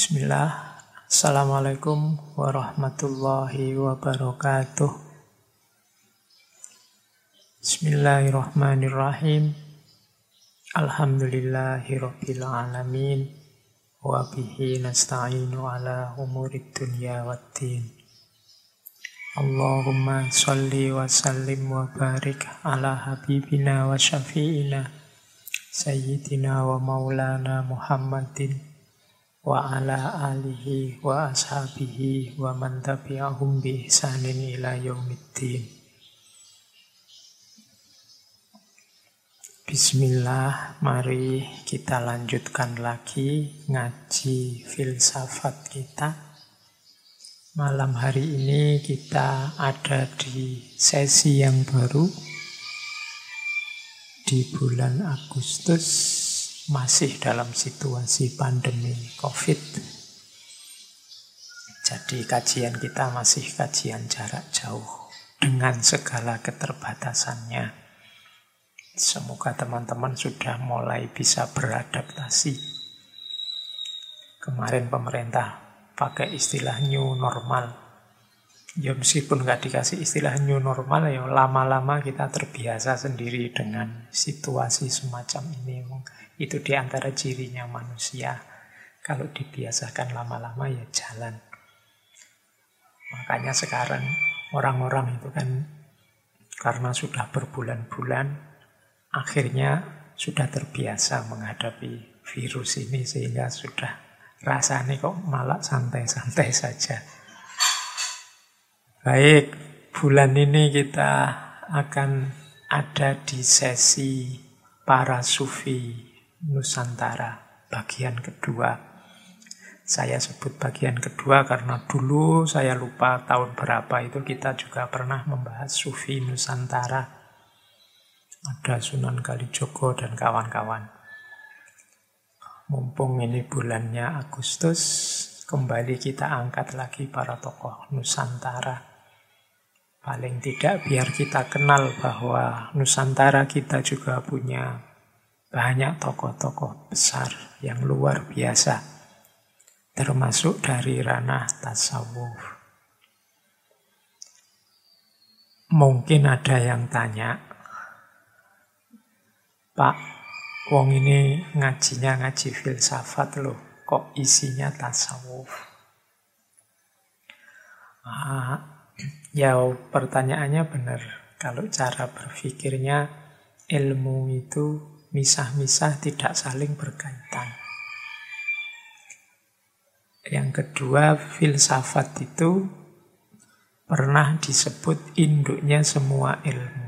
Bismillah. Assalamualaikum warahmatullahi wabarakatuh. Bismillahirrahmanirrahim. Alhamdulillahi rabbil alamin. Wa bihi nasta'inu ala umurid dunya waddin. Allahumma salli wa sallim wa barik ala habibina wa syafi'ina Sayyidina wa maulana Muhammadin wa ala alihi wa ashabihi wa man tabi'ahum bi ihsanin ila yaumiddin. Bismillah, mari kita lanjutkan lagi ngaji filsafat kita. Malam hari ini kita ada di sesi yang baru di bulan Agustus, masih dalam situasi pandemi COVID. Jadi kajian kita masih kajian jarak jauh dengan segala keterbatasannya. Semoga teman-teman sudah mulai bisa beradaptasi. Kemarin pemerintah pakai istilah new normal. Ya meskipun nggak dikasih istilah new normal, ya lama-lama kita terbiasa sendiri dengan situasi semacam ini. Itu di antara cirinya manusia. Kalau dibiasakan lama-lama ya jalan. Makanya sekarang orang-orang itu kan karena sudah berbulan-bulan akhirnya sudah terbiasa menghadapi virus ini sehingga sudah rasanya kok malah santai-santai saja. Baik, bulan ini kita akan ada di sesi para sufi Nusantara, bagian kedua. Saya sebut bagian kedua karena dulu saya lupa tahun berapa itu kita juga pernah membahas sufi Nusantara. Ada Sunan Kalijogo dan kawan-kawan. Mumpung ini bulannya Agustus, kembali kita angkat lagi para tokoh Nusantara. Paling tidak biar kita kenal bahwa Nusantara kita juga punya banyak tokoh-tokoh besar yang luar biasa, termasuk dari ranah tasawuf. Mungkin ada yang tanya, Pak, wong ini ngajinya ngaji filsafat loh, kok isinya tasawuf? Ya pertanyaannya benar. Kalau cara berpikirnya ilmu itu misah-misah, tidak saling berkaitan. Yang kedua, filsafat itu pernah disebut induknya semua ilmu.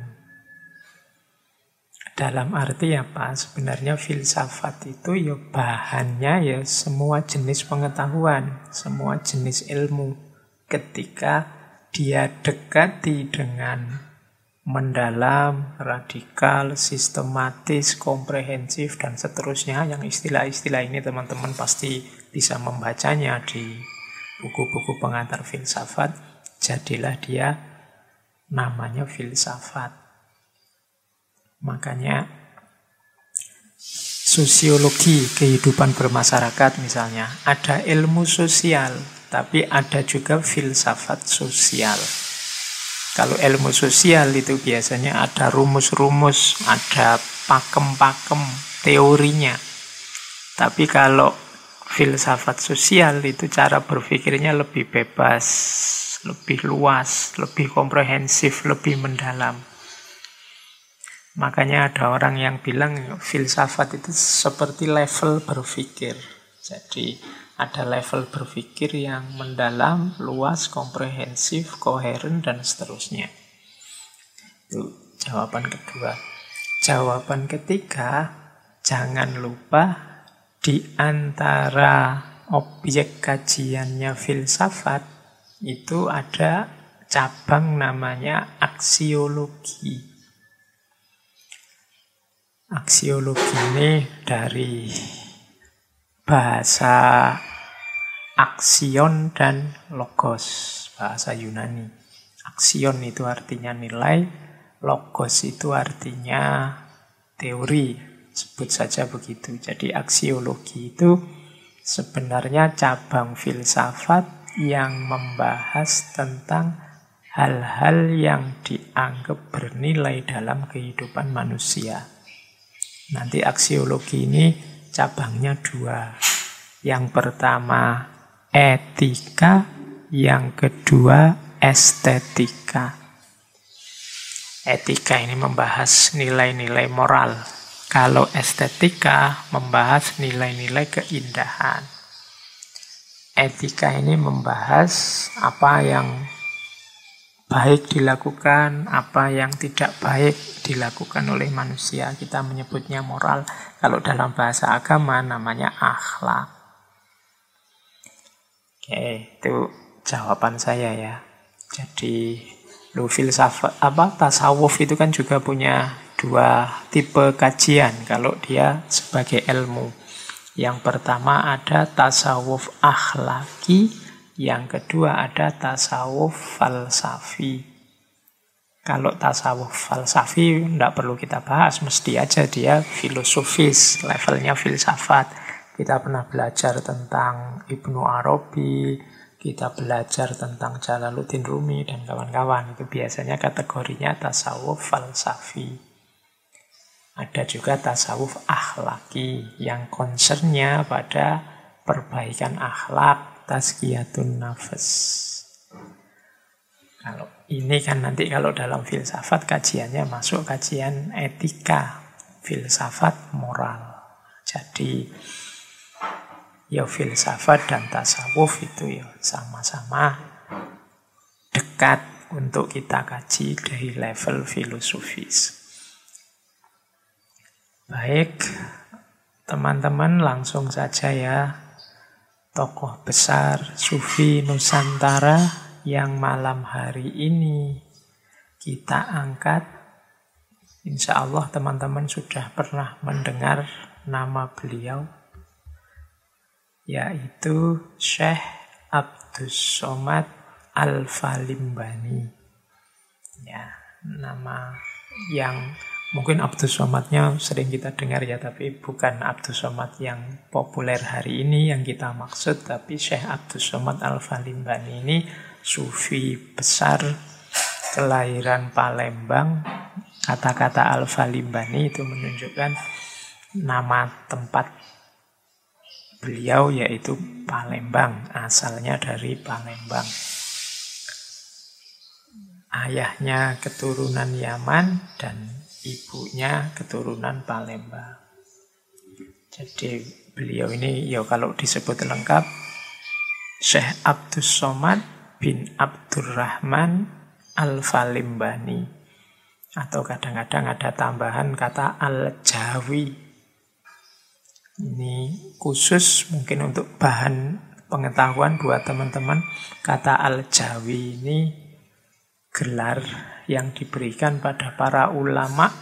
Dalam arti apa? Sebenarnya filsafat itu ya bahannya ya semua jenis pengetahuan, semua jenis ilmu. Ketika dia dekati dengan mendalam, radikal, sistematis, komprehensif, dan seterusnya. Yang istilah-istilah ini teman-teman pasti bisa membacanya di buku-buku pengantar filsafat. Jadilah dia namanya filsafat. Makanya sosiologi kehidupan bermasyarakat misalnya, ada ilmu sosial, tapi ada juga filsafat sosial. Kalau ilmu sosial itu biasanya ada rumus-rumus, ada pakem-pakem teorinya. Tapi kalau filsafat sosial itu cara berpikirnya lebih bebas, lebih luas, lebih komprehensif, lebih mendalam. Makanya ada orang yang bilang filsafat itu seperti level berpikir. Jadi ada level berpikir yang mendalam, luas, komprehensif, koheren, dan seterusnya. Itu jawaban kedua. Jawaban ketiga, jangan lupa di antara objek kajiannya filsafat itu ada cabang namanya aksiologi. Aksiologi ini dari bahasa aksion dan logos, bahasa Yunani. Aksion itu artinya nilai, logos itu artinya teori, sebut saja begitu. Jadi aksiologi itu sebenarnya cabang filsafat yang membahas tentang hal-hal yang dianggap bernilai dalam kehidupan manusia. Nanti aksiologi ini cabangnya dua. Yang pertama etika, yang kedua estetika. Etika ini membahas nilai-nilai moral. Kalau estetika membahas nilai-nilai keindahan. Etika ini membahas apa yang baik dilakukan, apa yang tidak baik dilakukan oleh manusia. Kita menyebutnya moral. Kalau dalam bahasa agama namanya akhlak. Oke, itu jawaban saya ya. Jadi, filsafat tasawuf itu kan juga punya dua tipe kajian kalau dia sebagai ilmu. Yang pertama ada tasawuf akhlaki, yang kedua ada tasawuf falsafi. Kalau tasawuf falsafi tidak perlu kita bahas, mesti aja dia filosofis, levelnya filsafat. Kita pernah belajar tentang Ibnu Arabi, kita belajar tentang Jalaluddin Rumi dan kawan-kawan. Itu biasanya kategorinya tasawuf falsafi. Ada juga tasawuf akhlaki yang concernnya pada perbaikan akhlak, tazkiyatun nafas. Kalau ini kan nanti kalau dalam filsafat kajiannya masuk kajian etika, filsafat moral. Jadi ya filsafat dan tasawuf itu ya sama-sama dekat untuk kita kaji dari level filosofis. Baik, teman-teman langsung saja ya. Tokoh besar Sufi Nusantara yang malam hari ini kita angkat. Insya Allah teman-teman sudah pernah mendengar nama beliau, yaitu Syekh Abdus Somad Al-Falimbani. Ya, nama yang mungkin Abdus Somadnya sering kita dengar ya, tapi bukan Abdus Somad yang populer hari ini yang kita maksud, tapi Syekh Abdus Somad Al-Falimbani ini sufi besar kelahiran Palembang. Kata-kata Al-Falimbani itu menunjukkan nama tempat beliau yaitu Palembang, asalnya dari Palembang. Ayahnya keturunan Yaman dan ibunya keturunan Palembang. Jadi beliau ini ya kalau disebut lengkap Syekh Abdus Somad bin Abdurrahman Al-Falimbani. Atau kadang-kadang ada tambahan kata Al-Jawi. Ini khusus mungkin untuk bahan pengetahuan buat teman-teman. Kata Al-Jawi ini gelar yang diberikan pada para ulama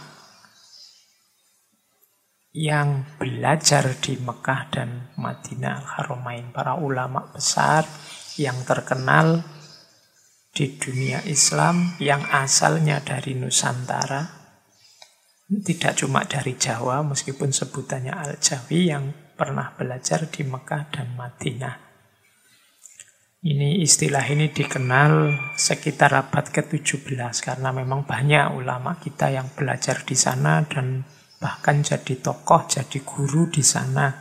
yang belajar di Mekah dan Madinah Al-Haramain. Para ulama besar yang terkenal di dunia Islam yang asalnya dari Nusantara. Tidak cuma dari Jawa, meskipun sebutannya Al-Jawi, yang pernah belajar di Mekah dan Madinah. Ini istilah ini dikenal sekitar abad ke-17 karena memang banyak ulama kita yang belajar di sana dan bahkan jadi tokoh, jadi guru di sana.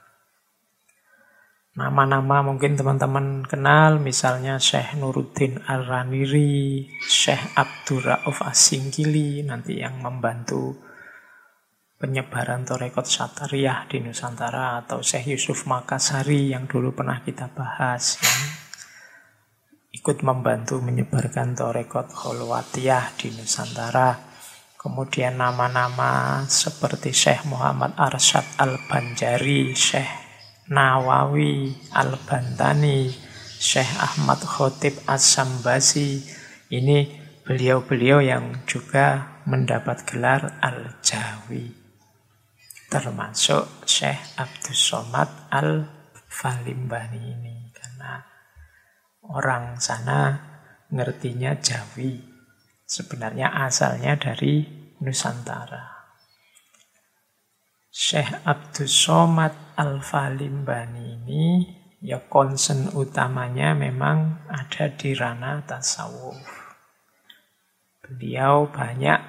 Nama-nama mungkin teman-teman kenal, misalnya Syekh Nuruddin Ar-Raniri, Syekh Abdurrauf As-Singkili, nanti yang membantu penyebaran Thariqat Syatariah di Nusantara, atau Syekh Yusuf Makassari yang dulu pernah kita bahas, yang ikut membantu menyebarkan Thariqat Kholwatiyah di Nusantara. Kemudian nama-nama seperti Syekh Muhammad Arsyad Al-Banjari, Syekh Nawawi Al-Bantani, Syekh Ahmad Khotib As-Sambasi. Ini beliau-beliau yang juga mendapat gelar Al-Jawi. Termasuk Syekh Abdus Somad Al-Falimbani ini. Karena orang sana ngertinya Jawi. Sebenarnya asalnya dari Nusantara. Syekh Abdus Somad Al-Falimbani ini ya concern utamanya memang ada di ranah tasawuf. Beliau banyak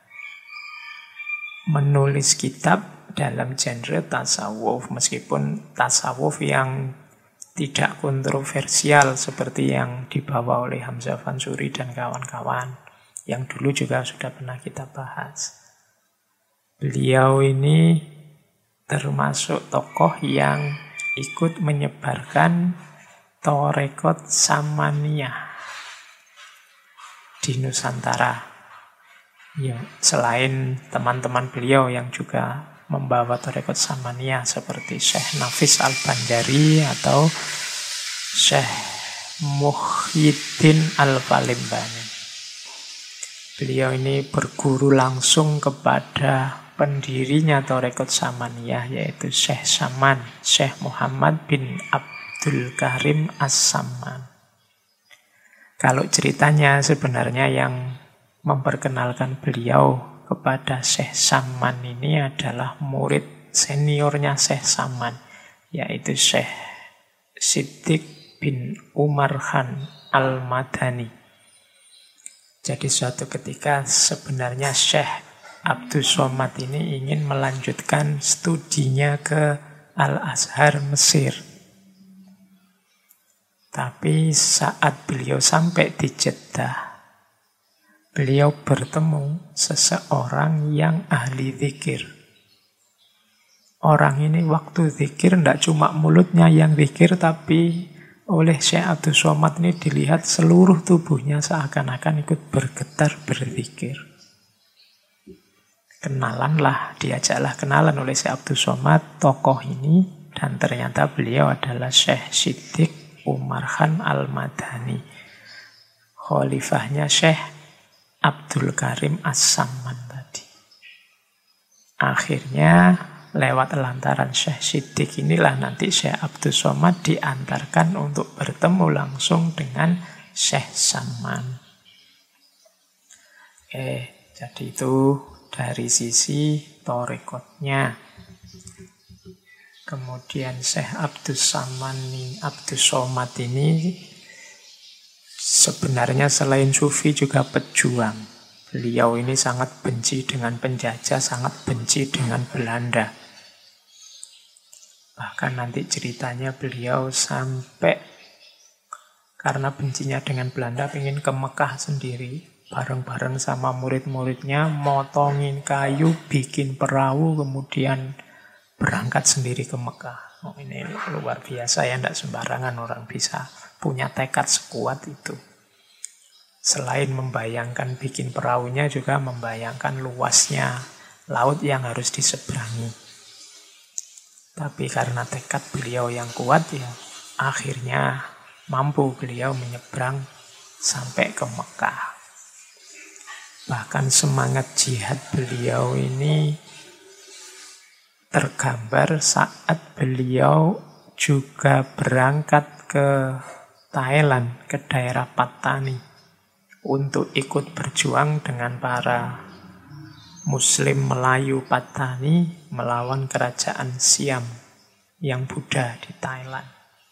menulis kitab dalam genre tasawuf, meskipun tasawuf yang tidak kontroversial seperti yang dibawa oleh Hamzah Fansuri dan kawan-kawan, yang dulu juga sudah pernah kita bahas. Beliau ini termasuk tokoh yang ikut menyebarkan Tarekat Samaniyah di Nusantara. Ya, selain teman-teman beliau yang juga membawa Tarekat Samaniyah seperti Syekh Nafis Al-Bandari atau Syekh Muhyiddin Al-Falimbani. Beliau ini berguru langsung kepada pendirinya Tarekat Samaniyah, yaitu Syekh Saman, Syekh Muhammad bin Abdul Karim As-Saman. Kalau ceritanya sebenarnya yang memperkenalkan beliau kepada Syekh Saman ini adalah murid seniornya Syekh Saman, yaitu Syekh Siddiq bin Umar Khan Al-Madani. Jadi suatu ketika sebenarnya Syekh Abdus Somad ini ingin melanjutkan studinya ke Al-Azhar Mesir. Tapi saat beliau sampai di Jeddah, beliau bertemu seseorang yang ahli zikir. Orang ini waktu zikir tidak cuma mulutnya yang zikir, tapi oleh Syekh Abdus Somad ini dilihat seluruh tubuhnya seakan-akan ikut bergetar berzikir. Diajaklah kenalan oleh Syekh Abdus Somad tokoh ini, dan ternyata beliau adalah Syekh Siddiq Umar Khan Al-Madani, khalifahnya Syekh Abdul Karim As-Saman tadi. Akhirnya lewat lantaran Syekh Siddiq inilah nanti Syekh Abdus Somad diantarkan untuk bertemu langsung dengan Syekh Saman. Jadi itu dari sisi tarekatnya. Kemudian Syekh Abdus Somad ini sebenarnya selain sufi juga pejuang. Beliau ini sangat benci dengan penjajah, sangat benci dengan Belanda. Bahkan nanti ceritanya beliau sampai karena bencinya dengan Belanda ingin ke Mekah sendiri. Bareng-bareng sama murid-muridnya motongin kayu, bikin perahu, kemudian berangkat sendiri ke Mekah. Ini luar biasa ya, tidak sembarangan orang bisa punya tekad sekuat itu. Selain membayangkan bikin perahunya, juga membayangkan luasnya laut yang harus diseberangi. Tapi karena tekad beliau yang kuat ya, akhirnya mampu beliau menyeberang sampai ke Mekah. Bahkan semangat jihad beliau ini tergambar saat beliau juga berangkat ke Thailand, ke daerah Pattani, untuk ikut berjuang dengan para Muslim Melayu Pattani melawan kerajaan Siam yang Buddha di Thailand.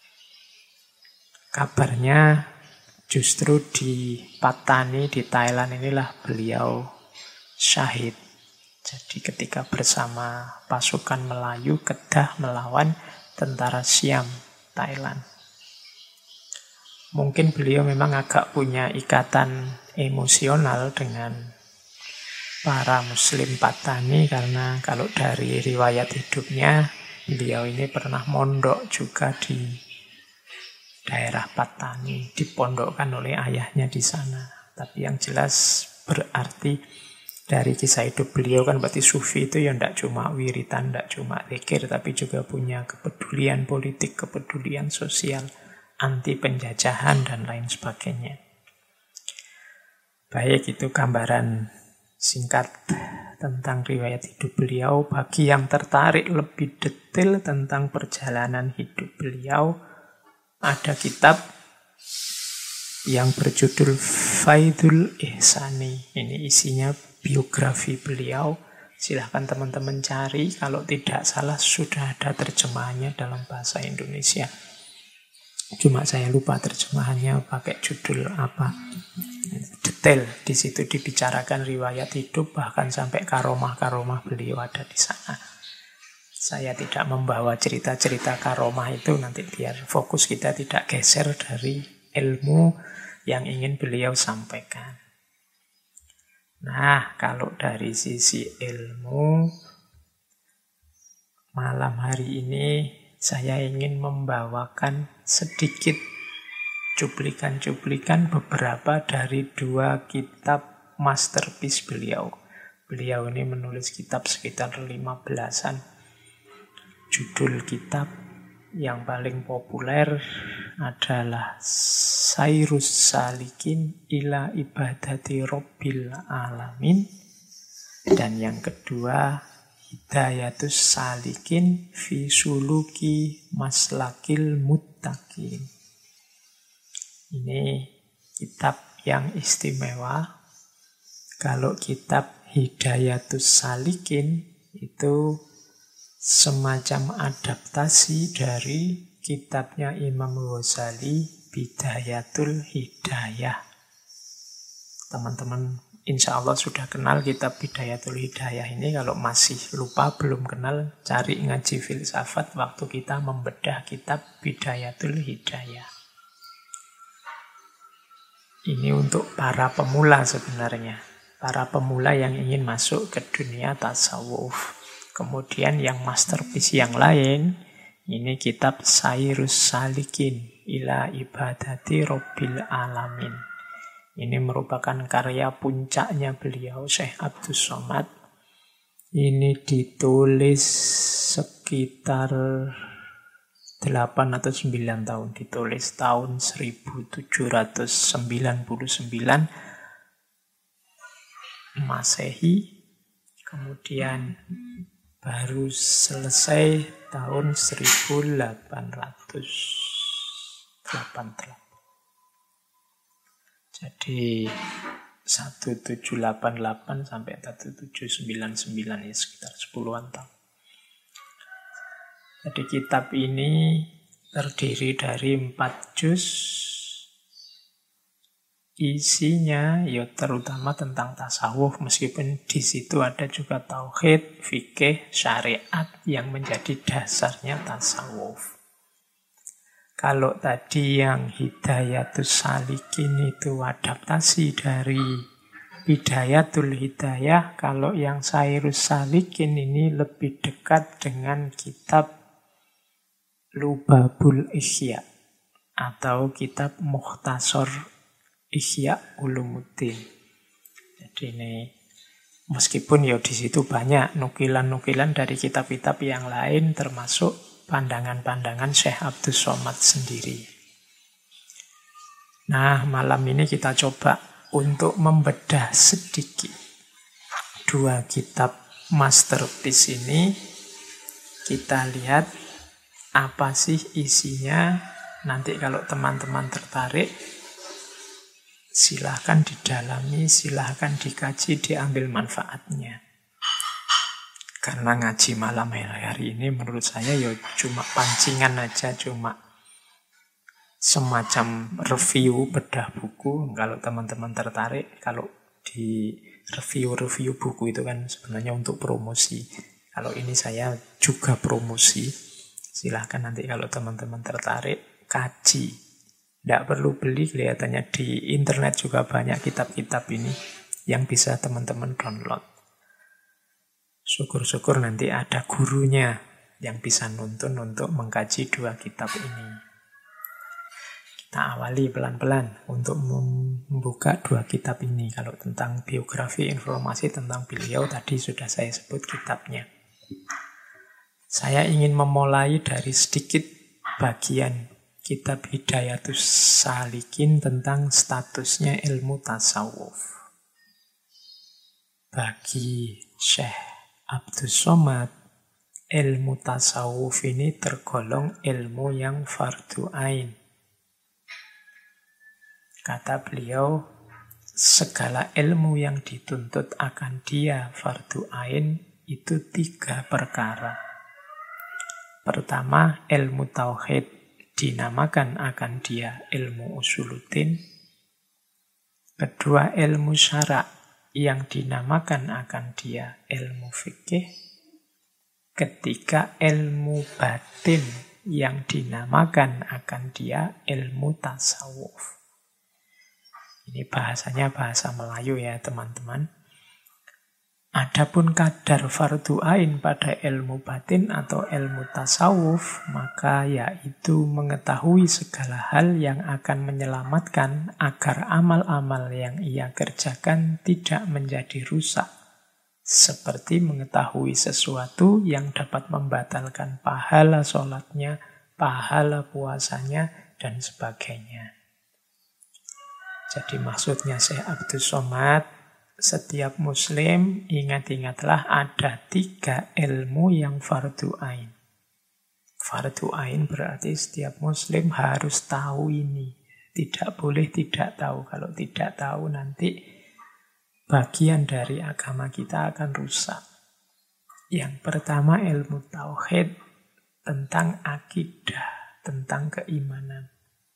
Kabarnya justru di Pattani, di Thailand inilah beliau syahid. Jadi ketika bersama pasukan Melayu Kedah melawan tentara Siam Thailand. Mungkin beliau memang agak punya ikatan emosional dengan para Muslim Pattani, karena kalau dari riwayat hidupnya, beliau ini pernah mondok juga di daerah Pattani, dipondokkan oleh ayahnya di sana. Tapi yang jelas berarti dari kisah hidup beliau kan berarti sufi itu ya tidak cuma wiritan, tidak cuma zikir, tapi juga punya kepedulian politik, kepedulian sosial, anti penjajahan dan lain sebagainya. Baik, itu gambaran singkat tentang riwayat hidup beliau. Bagi yang tertarik lebih detail tentang perjalanan hidup beliau, ada kitab yang berjudul Faidul Ihsani. Ini isinya biografi beliau Silahkan teman-teman cari, kalau tidak salah sudah ada terjemahannya dalam bahasa Indonesia. Cuma saya lupa terjemahannya pakai judul apa. Detail di situ dibicarakan riwayat hidup, bahkan sampai karomah-karomah beliau ada di sana. Saya tidak membawa cerita-cerita karomah itu, nanti biar fokus kita tidak geser dari ilmu yang ingin beliau sampaikan. Nah, kalau dari sisi ilmu, malam hari ini saya ingin membawakan sedikit cuplikan-cuplikan beberapa dari 2 kitab masterpiece beliau. Beliau ini menulis kitab sekitar 15-an. Judul kitab yang paling populer adalah Sairus Salikin ila ibadati Rabbil Alamin. Dan yang kedua, Hidayatus Salikin fi suluki maslakil muttaqin. Ini kitab yang istimewa. Kalau kitab Hidayatus Salikin itu semacam adaptasi dari kitabnya Imam Ghazali, Bidayatul Hidayah. Teman-teman insya Allah sudah kenal kitab Bidayatul Hidayah ini. Kalau masih lupa, belum kenal, cari ngaji filsafat waktu kita membedah kitab Bidayatul Hidayah. Ini untuk para pemula sebenarnya. Para pemula yang ingin masuk ke dunia tasawuf. Kemudian yang masterpiece yang lain, ini kitab Sairus Salikin ila ibadati Rabbil Alamin. Ini merupakan karya puncaknya beliau, Syekh Abdus Somad. Ini ditulis sekitar 8 atau 9 tahun. Ditulis tahun 1799 Masehi. Kemudian baru selesai tahun 1888. Jadi 1788 sampai 1799 ya sekitar 10-an tahun. Jadi kitab ini terdiri dari 4 juz. Isinya ya terutama tentang tasawuf, meskipun di situ ada juga tauhid, fikih, syariat yang menjadi dasarnya tasawuf. Kalau tadi yang Hidayatus Salikin itu adaptasi dari Bidayatul Hidayah, kalau yang Sairus Salikin ini lebih dekat dengan kitab Lubabul Ihya atau kitab Mukhtasar Ihya Ulumuddin. Jadi ini meskipun ya di situ banyak nukilan-nukilan dari kitab-kitab yang lain, termasuk pandangan-pandangan Syekh Abdus Somad sendiri. Nah, malam ini kita coba untuk membedah sedikit 2 kitab masterpiece ini. Kita lihat apa sih isinya. Nanti kalau teman-teman tertarik, silahkan didalami, silahkan dikaji, diambil manfaatnya. Karena ngaji malam hari ini menurut saya ya cuma pancingan aja, cuma semacam review bedah buku. Kalau teman-teman tertarik, kalau di review buku itu kan sebenarnya untuk promosi. Kalau ini saya juga promosi. Silahkan nanti kalau teman-teman tertarik, kaji. Tidak perlu beli, kelihatannya di internet juga banyak kitab-kitab ini yang bisa teman-teman download. Syukur-syukur nanti ada gurunya yang bisa nuntun untuk mengkaji 2 kitab ini. Kita awali pelan-pelan untuk membuka 2 kitab ini. Kalau tentang biografi, informasi tentang beliau tadi sudah saya sebut kitabnya. Saya ingin memulai dari sedikit bagian kitab Hidayatus Salikin tentang statusnya ilmu tasawuf. Bagi Syekh Abdus Somad, ilmu tasawuf ini tergolong ilmu yang fardu ain. Kata beliau, segala ilmu yang dituntut akan dia fardu ain, itu 3 perkara. Pertama, ilmu tauhid, dinamakan akan dia ilmu usuluddin. Kedua, ilmu syara' yang dinamakan akan dia ilmu fikih. Ketiga, ilmu batin yang dinamakan akan dia ilmu tasawuf. Ini bahasanya bahasa Melayu ya teman-teman. Adapun kadar fardu ain pada ilmu batin atau ilmu tasawuf, maka yaitu mengetahui segala hal yang akan menyelamatkan agar amal-amal yang ia kerjakan tidak menjadi rusak. Seperti mengetahui sesuatu yang dapat membatalkan pahala sholatnya, pahala puasanya, dan sebagainya. Jadi maksudnya Syekh Abdus Somad, setiap muslim ingat-ingatlah ada 3 ilmu yang fardu ain. Fardu ain berarti setiap muslim harus tahu ini. Tidak boleh tidak tahu. Kalau tidak tahu nanti bagian dari agama kita akan rusak. Yang pertama ilmu tauhid, tentang akidah, tentang keimanan.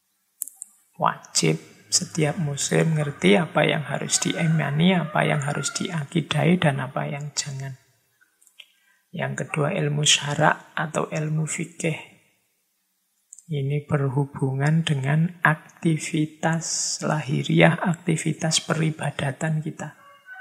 Wajib setiap muslim ngerti apa yang harus diimani, apa yang harus diakidai, dan apa yang jangan. Yang kedua ilmu syara' atau ilmu fikih. Ini berhubungan dengan aktivitas lahiriah, aktivitas peribadatan kita.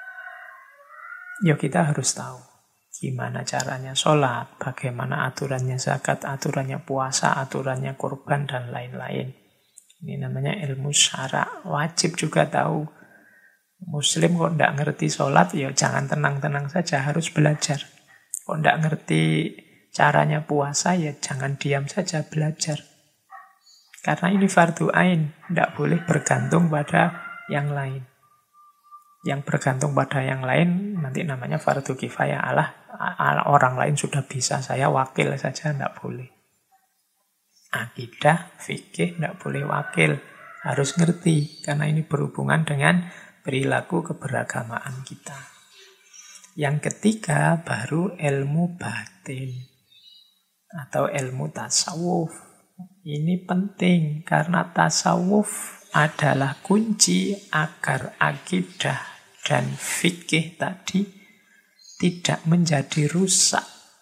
Ya kita harus tahu gimana caranya sholat, bagaimana aturannya zakat, aturannya puasa, aturannya kurban, dan lain-lain. Ini namanya ilmu syara'. Wajib juga tahu. Muslim kok tidak ngerti sholat, ya jangan tenang-tenang saja, harus belajar. Kok tidak ngerti caranya puasa, ya jangan diam saja, belajar. Karena ini fardu ain, tidak boleh bergantung pada yang lain. Yang bergantung pada yang lain nanti namanya fardu kifayah. Orang lain sudah bisa, saya wakil saja, tidak boleh. Akidah, fikih, tidak boleh wakil. Harus ngerti, karena ini berhubungan dengan perilaku keberagamaan kita. Yang ketiga, baru ilmu batin atau ilmu tasawuf. Ini penting, karena tasawuf adalah kunci agar akidah dan fikih tadi tidak menjadi rusak.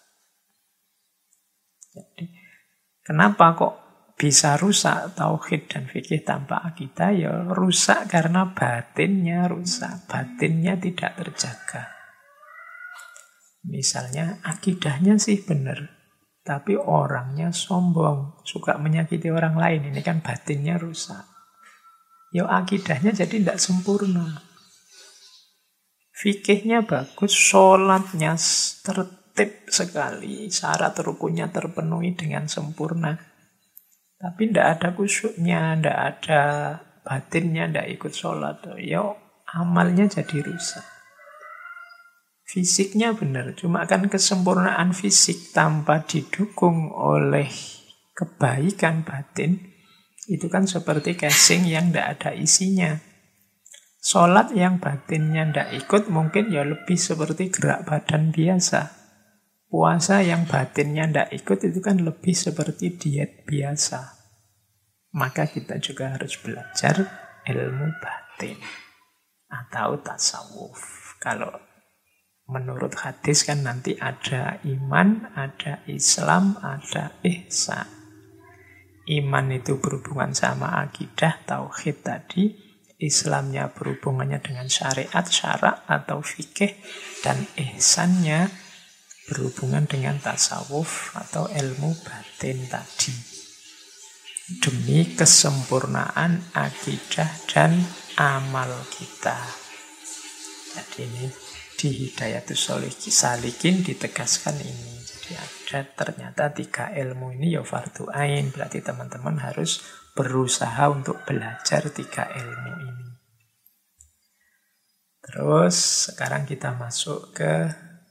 Jadi, kenapa kok bisa rusak tauhid dan fikih tanpa akidah? Ya rusak karena batinnya rusak. Batinnya tidak terjaga. Misalnya akidahnya sih benar, tapi orangnya sombong, suka menyakiti orang lain. Ini kan batinnya rusak. Ya akidahnya jadi tidak sempurna. Fikihnya bagus, sholatnya tertib sekali, syarat rukunnya terpenuhi dengan sempurna. Tapi tidak ada khusyuknya, tidak ada batinnya, tidak ikut sholat. Ya amalnya jadi rusak. Fisiknya benar, cuma kan kesempurnaan fisik tanpa didukung oleh kebaikan batin, itu kan seperti casing yang tidak ada isinya. Sholat yang batinnya tidak ikut mungkin ya lebih seperti gerak badan biasa. Puasa yang batinnya tidak ikut itu kan lebih seperti diet biasa. Maka kita juga harus belajar ilmu batin atau tasawuf. Kalau menurut hadis kan nanti ada iman, ada Islam, ada ihsan. Iman itu berhubungan sama akidah, tauhid tadi. Islamnya berhubungannya dengan syariat, syara' atau fikih. Dan ihsannya berhubungan dengan tasawuf atau ilmu batin tadi. Demi kesempurnaan akidah dan amal kita. Jadi ini di Hidayatus Salikin ditegaskan ini. Jadi ada ternyata 3 ilmu ini ya fardu ain. Berarti teman-teman harus berusaha untuk belajar 3 ilmu ini. Terus sekarang kita masuk ke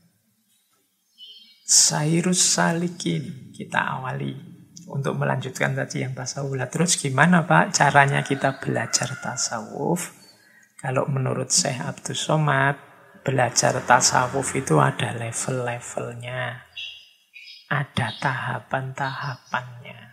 Sairus Salikin. Kita awali untuk melanjutkan tadi yang tasawuf. Terus gimana Pak caranya kita belajar tasawuf? Kalau menurut Syekh Abdus Somad, belajar tasawuf itu ada level-levelnya, ada tahapan-tahapannya.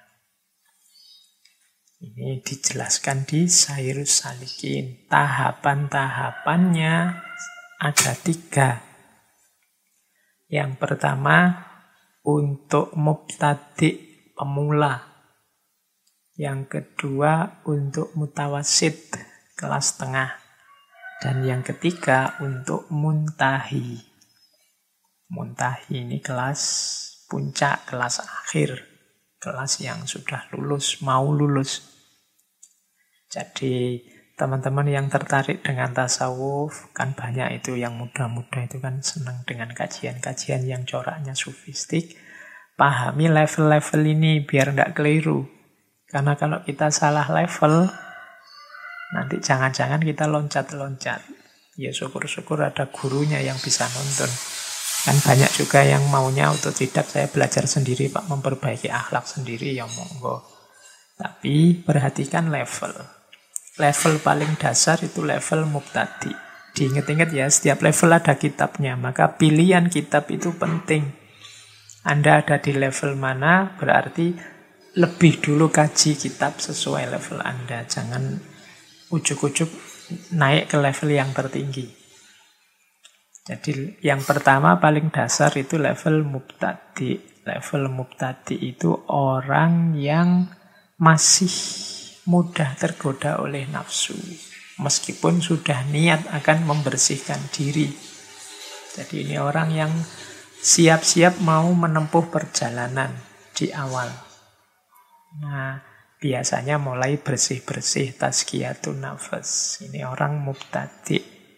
Ini dijelaskan di Sairus Salikin. Tahapan-tahapannya ada 3. Yang pertama, untuk mubtadi' pemula. Yang kedua, untuk mutawasid, kelas tengah. Dan yang ketiga, untuk muntahi. Muntahi ini kelas puncak, kelas akhir. Kelas yang sudah lulus, mau lulus. Jadi teman-teman yang tertarik dengan tasawuf, kan banyak itu yang muda-muda itu kan senang dengan kajian-kajian yang coraknya sufistik. Pahami level-level ini biar tidak keliru. Karena kalau kita salah level, nanti jangan-jangan kita loncat-loncat. Ya syukur-syukur ada gurunya yang bisa nonton. Kan banyak juga yang maunya autodidak, saya belajar sendiri Pak, memperbaiki akhlak sendiri, ya monggo. Tapi perhatikan level. Level paling dasar itu level mubtadi. Diingat-ingat ya, setiap level ada kitabnya. Maka pilihan kitab itu penting. Anda ada di level mana, berarti lebih dulu kaji kitab sesuai level Anda. Jangan ujuk-ujuk naik ke level yang tertinggi. Jadi yang pertama paling dasar itu level mubtadi. Level mubtadi itu orang yang masih mudah tergoda oleh nafsu. Meskipun sudah niat akan membersihkan diri. Jadi ini orang yang siap-siap mau menempuh perjalanan di awal. Nah, biasanya mulai bersih-bersih, tazkiyatun nafas. Ini orang mubtadi.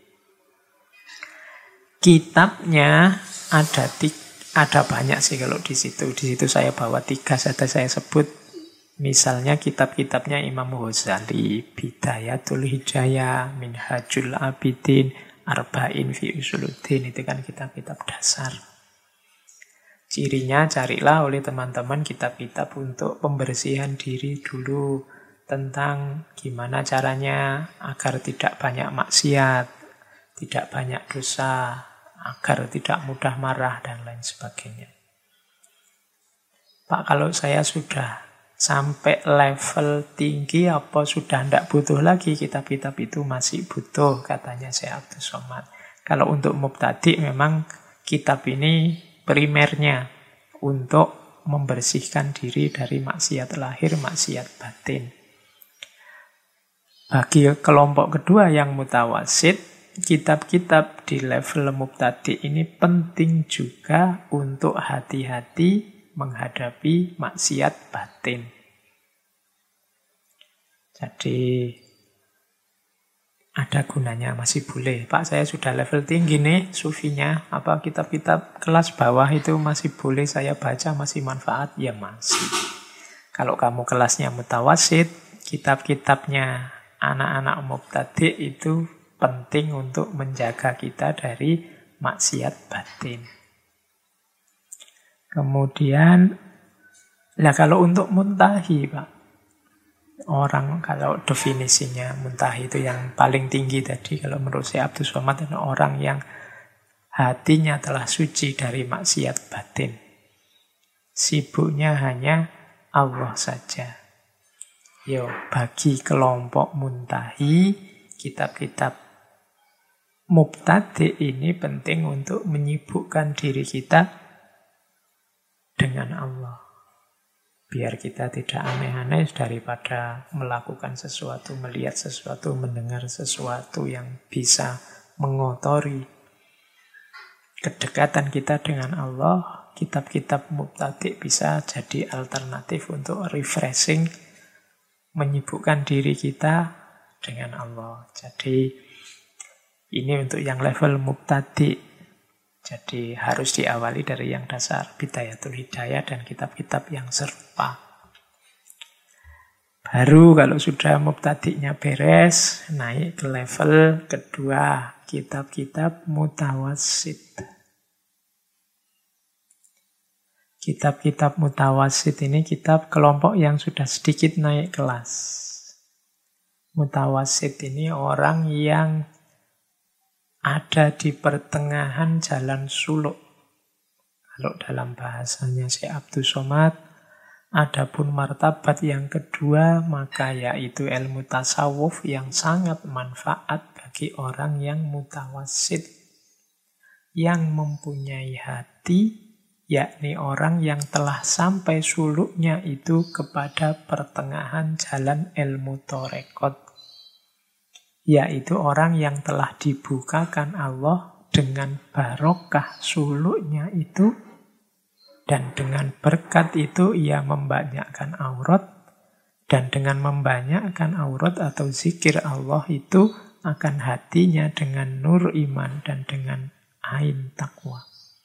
Kitabnya ada banyak sih kalau di situ. Di situ saya bawa 3 saja saya sebut. Misalnya kitab-kitabnya Imam Ghazali, Bidayatul Hidayah, Minhajul Abidin, Arba'in fi Usuluddin, itu kan kitab-kitab dasar. Cirinya carilah oleh teman-teman kitab-kitab untuk pembersihan diri dulu tentang gimana caranya agar tidak banyak maksiat, tidak banyak dosa, agar tidak mudah marah dan lain sebagainya. Pak, kalau saya sudah sampai level tinggi apa sudah tidak butuh lagi kitab-kitab itu? Masih butuh, katanya Syekh Abdul Somad. Kalau untuk mubtadi memang kitab ini primernya untuk membersihkan diri dari maksiat lahir, maksiat batin. Bagi kelompok kedua yang mutawasid, kitab-kitab di level mubtadi ini penting juga untuk hati-hati menghadapi maksiat batin. Jadi ada gunanya, masih boleh. Pak, saya sudah level tinggi nih, sufinya. Apa kitab-kitab kelas bawah itu masih boleh saya baca, masih manfaat? Ya masih. Kalau kamu kelasnya mutawasid, kitab-kitabnya anak-anak mubtadi itu penting untuk menjaga kita dari maksiat batin. Kemudian, kalau untuk muntahi, Pak, orang kalau definisinya muntahi itu yang paling tinggi tadi, kalau menurut Syekh Abdul Somad itu orang yang hatinya telah suci dari maksiat batin. Sibuknya hanya Allah saja. Yo, bagi kelompok muntahi, kitab-kitab mubtadi ini penting untuk menyibukkan diri kita dengan Allah. Biar kita tidak aneh-aneh daripada melakukan sesuatu, melihat sesuatu, mendengar sesuatu yang bisa mengotori kedekatan kita dengan Allah. Kitab-kitab mubtadi bisa jadi alternatif untuk refreshing, menyibukkan diri kita dengan Allah. Jadi ini untuk yang level mubtadi. Jadi harus diawali dari yang dasar, Bidayatul Hidayah dan kitab-kitab yang serupa. Baru kalau sudah mubtadi'nya beres, naik ke level kedua, kitab-kitab mutawasid. Kitab-kitab mutawasid ini kitab kelompok yang sudah sedikit naik kelas. Mutawasid ini orang yang ada di pertengahan jalan suluk. Kalau dalam bahasanya Syekh Abdul Somad, adapun martabat yang kedua, maka yaitu ilmu tasawuf yang sangat manfaat bagi orang yang mutawassit, yang mempunyai hati, yakni orang yang telah sampai suluknya itu kepada pertengahan jalan ilmu torekot, yaitu orang yang telah dibukakan Allah dengan barokah suluknya itu, dan dengan berkat itu ia membanyakkan aurat, dan dengan membanyakkan aurat atau zikir Allah itu akan hatinya dengan nur iman dan dengan ain takwa.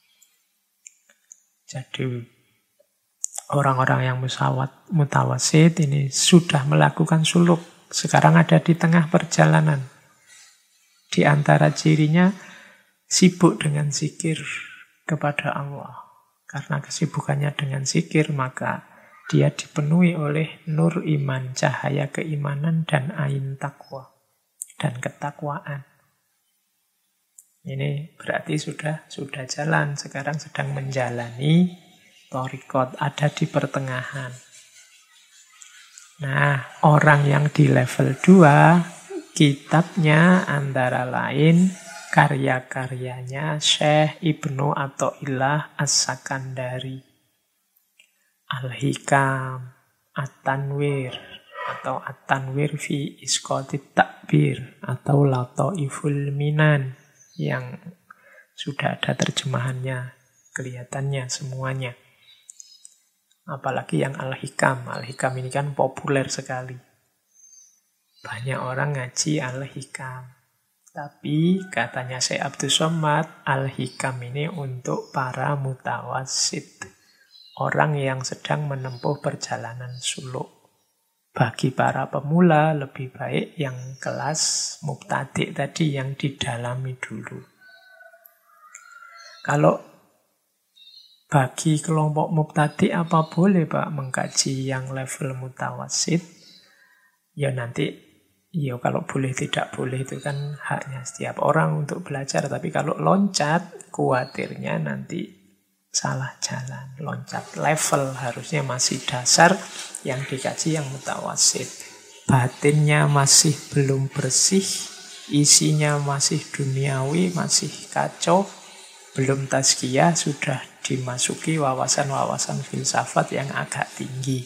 Jadi orang-orang yang mutawassit ini sudah melakukan suluk, sekarang ada di tengah perjalanan. Di antara cirinya sibuk dengan zikir kepada Allah. Karena kesibukannya dengan zikir, maka dia dipenuhi oleh nur iman, cahaya keimanan, dan ain takwa, dan ketakwaan. Ini berarti sudah jalan, sekarang sedang menjalani thariqat, ada di pertengahan. Nah, orang yang di level 2, kitabnya antara lain karya-karyanya Syekh Ibnu Athaillah As-Sakandari, Al-Hikam, At-Tanwir, atau At-Tanwir fi Isqatit Takbir, atau Lataiful Minan, yang sudah ada terjemahannya, kelihatannya semuanya. Apalagi yang Al-Hikam. Al-Hikam ini kan populer sekali. Banyak orang ngaji Al-Hikam. Tapi katanya Syekh Abdul Somad, Al-Hikam ini untuk para mutawassit, orang yang sedang menempuh perjalanan suluk. Bagi para pemula lebih baik yang kelas mubtadi' tadi, yang didalami dulu. Kalau bagi kelompok mubtadi' apa boleh Pak mengkaji yang level mutawassit? Ya nanti, ya kalau boleh tidak boleh itu kan haknya setiap orang untuk belajar. Tapi kalau loncat, khawatirnya nanti salah jalan. Loncat level, harusnya masih dasar, yang dikaji yang mutawassit. Batinnya masih belum bersih, isinya masih duniawi, masih kacau, belum tazkiyah, sudah dimasuki wawasan-wawasan filsafat yang agak tinggi.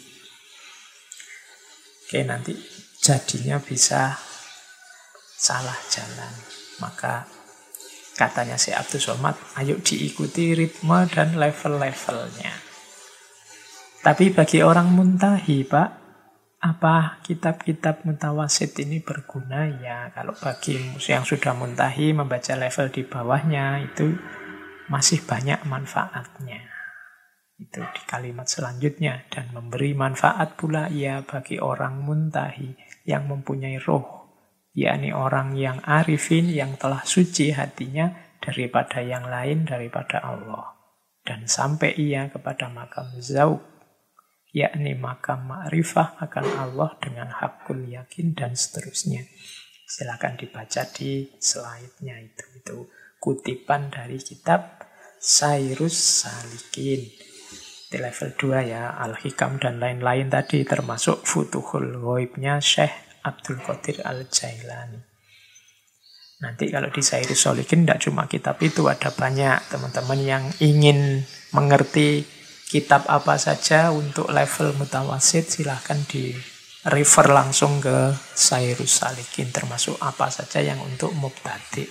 Oke, nanti jadinya bisa salah jalan. Maka katanya Syekh Abdul Somad, ayo diikuti ritme dan level-levelnya. Tapi bagi orang muntahi, Pak, apa kitab-kitab mutawassit ini berguna? Ya, kalau bagi yang sudah muntahi, membaca level di bawahnya itu masih banyak manfaatnya. Itu di kalimat selanjutnya. Dan memberi manfaat pula ia bagi orang muntahi yang mempunyai roh, yakni orang yang arifin, yang telah suci hatinya daripada yang lain, daripada Allah. Dan sampai ia kepada makam zauq, yakni makam ma'rifah akan Allah dengan hakul yakin, dan seterusnya. Silakan dibaca di slide-nya itu kutipan dari kitab Sairus Salikin. Di level 2 ya, Al-Hikam dan lain-lain tadi, termasuk Futuhul Ghaibnya Syekh Abdul Qadir Al-Jailani. Nanti kalau di Sairus Salikin tidak cuma kitab itu, ada banyak teman-teman yang ingin mengerti kitab apa saja untuk level mutawassit, silahkan di refer langsung ke Sairus Salikin, termasuk apa saja yang untuk mubtadi'.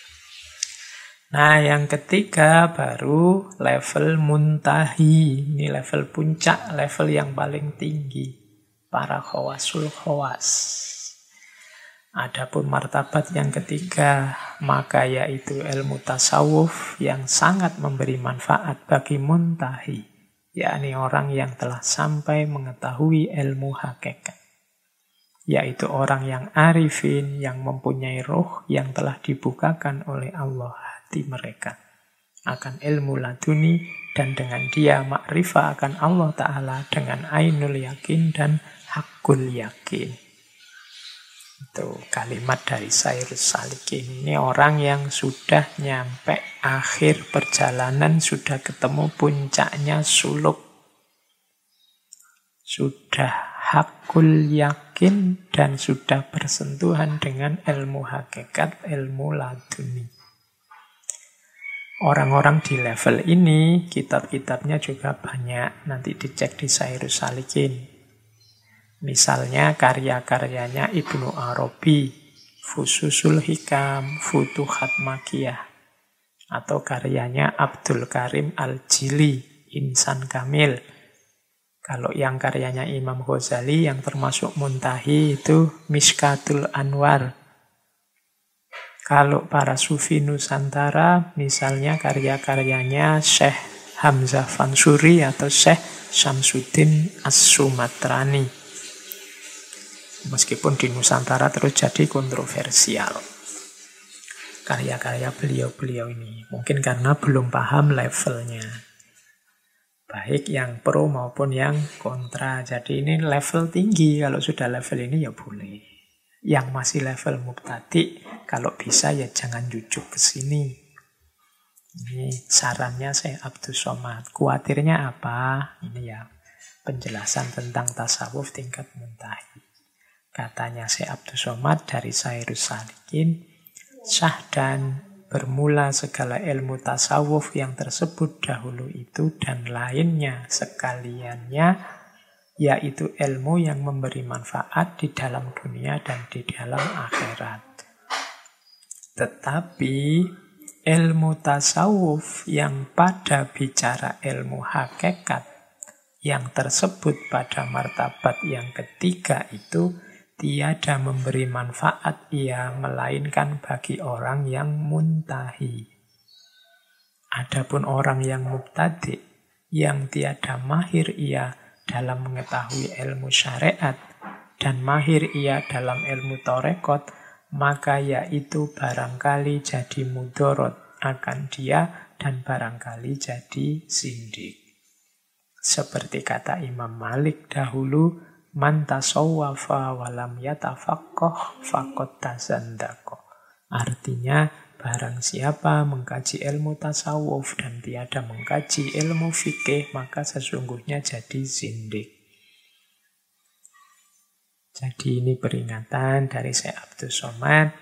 Nah, yang ketiga baru level muntahi. Ini level puncak, level yang paling tinggi. Para khawasul khawas. Adapun martabat yang ketiga, maka yaitu ilmu tasawuf yang sangat memberi manfaat bagi muntahi, yakni orang yang telah sampai mengetahui ilmu hakikat. Yaitu orang yang arifin, yang mempunyai roh yang telah dibukakan oleh Allah hati mereka akan ilmu laduni, dan dengan dia makrifah akan Allah Ta'ala dengan ainul yakin dan hakul yakin. Itu kalimat dari Sairus Salikin. Ini orang yang sudah nyampe akhir perjalanan, sudah ketemu puncaknya suluk. Sudah hakul yakin dan sudah bersentuhan dengan ilmu hakikat, ilmu laduni. Orang-orang di level ini, kitab-kitabnya juga banyak. Nanti dicek di Sairus Salikin. Misalnya karya-karyanya Ibnu Arabi, Fususul Hikam, Futuhat Makiyah. Atau karyanya Abdul Karim Al-Jili, Insan Kamil. Kalau yang karyanya Imam Ghazali yang termasuk Muntahi itu Mishkatul Anwar. Kalau para sufi Nusantara, misalnya karya-karyanya Syekh Hamzah Fansuri atau Syekh Syamsuddin As-Sumatrani. Meskipun di Nusantara terus jadi kontroversial karya-karya beliau-beliau ini. Mungkin karena belum paham levelnya. Baik yang pro maupun yang kontra. Jadi ini level tinggi. Kalau sudah level ini ya boleh. Yang masih level mubtadi, kalau bisa ya jangan jujuk ke sini. Ini sarannya saya Abdus Somad. Kuatirnya apa? Ini ya penjelasan tentang tasawuf tingkat muntahi. Katanya Syekh Abdus Somad dari Sairus Salikin, sah dan bermula segala ilmu tasawuf yang tersebut dahulu itu dan lainnya sekaliannya, yaitu ilmu yang memberi manfaat di dalam dunia dan di dalam akhirat. Tetapi ilmu tasawuf yang pada bicara ilmu hakikat yang tersebut pada martabat yang ketiga itu tiada memberi manfaat ia melainkan bagi orang yang muntahi. Adapun orang yang mubtadi, yang tiada mahir ia dalam mengetahui ilmu syariat dan mahir ia dalam ilmu torekot, maka yaitu barangkali jadi mudorot akan dia dan barangkali jadi sindik. Seperti kata Imam Malik dahulu, man tasawwafa walam yatafaqqah faqad tazandaqah. Artinya, barang siapa mengkaji ilmu tasawuf dan tiada mengkaji ilmu fikih, maka sesungguhnya jadi zindik. Jadi ini peringatan dari Syekh Abdus Somad.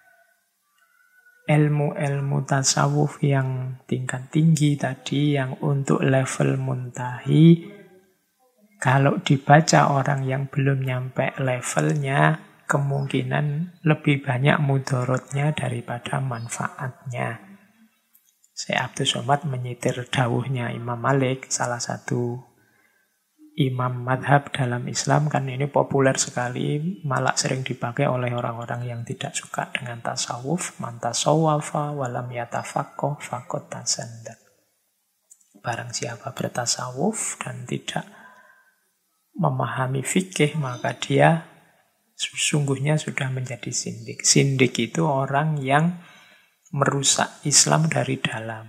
Ilmu-ilmu tasawuf yang tingkat tinggi tadi, yang untuk level muntahi, kalau dibaca orang yang belum nyampe levelnya, kemungkinan lebih banyak mudorotnya daripada manfaatnya. Syekh Abdus Somad menyitir dawuhnya Imam Malik, salah satu imam madhab dalam Islam, kan ini populer sekali, malah sering dipakai oleh orang-orang yang tidak suka dengan tasawuf. Man tasawwafa walam yatafaqqah faqad tazandaq. Barang siapa bertasawuf dan tidak memahami fikih, maka dia sesungguhnya sudah menjadi sindik. Sindik itu orang yang merusak Islam dari dalam.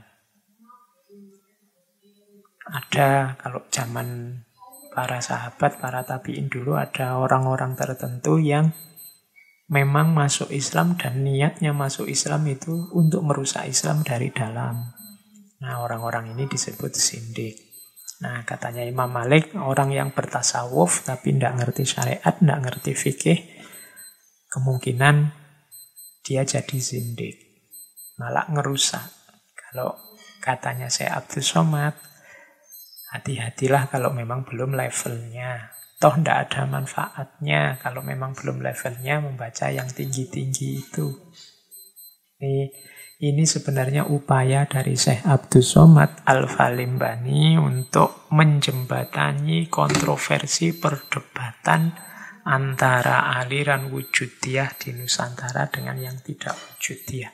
Ada, kalau zaman para sahabat, para tabi'in dulu, ada orang-orang tertentu yang memang masuk Islam dan niatnya masuk Islam itu untuk merusak Islam dari dalam. Nah, orang-orang ini disebut sindik. Nah, katanya Imam Malik, orang yang bertasawuf tapi tidak ngerti syariat, tidak ngerti fikih, kemungkinan dia jadi sindik, malah ngerusak. Kalau katanya saya Abdus Somad, hati-hatilah kalau memang belum levelnya. Toh tidak ada manfaatnya kalau memang belum levelnya membaca yang tinggi-tinggi itu. Ini sebenarnya upaya dari Syekh Abdus Somad Al-Falimbani untuk menjembatani kontroversi perdebatan antara aliran wujudiyah di Nusantara dengan yang tidak wujudiyah.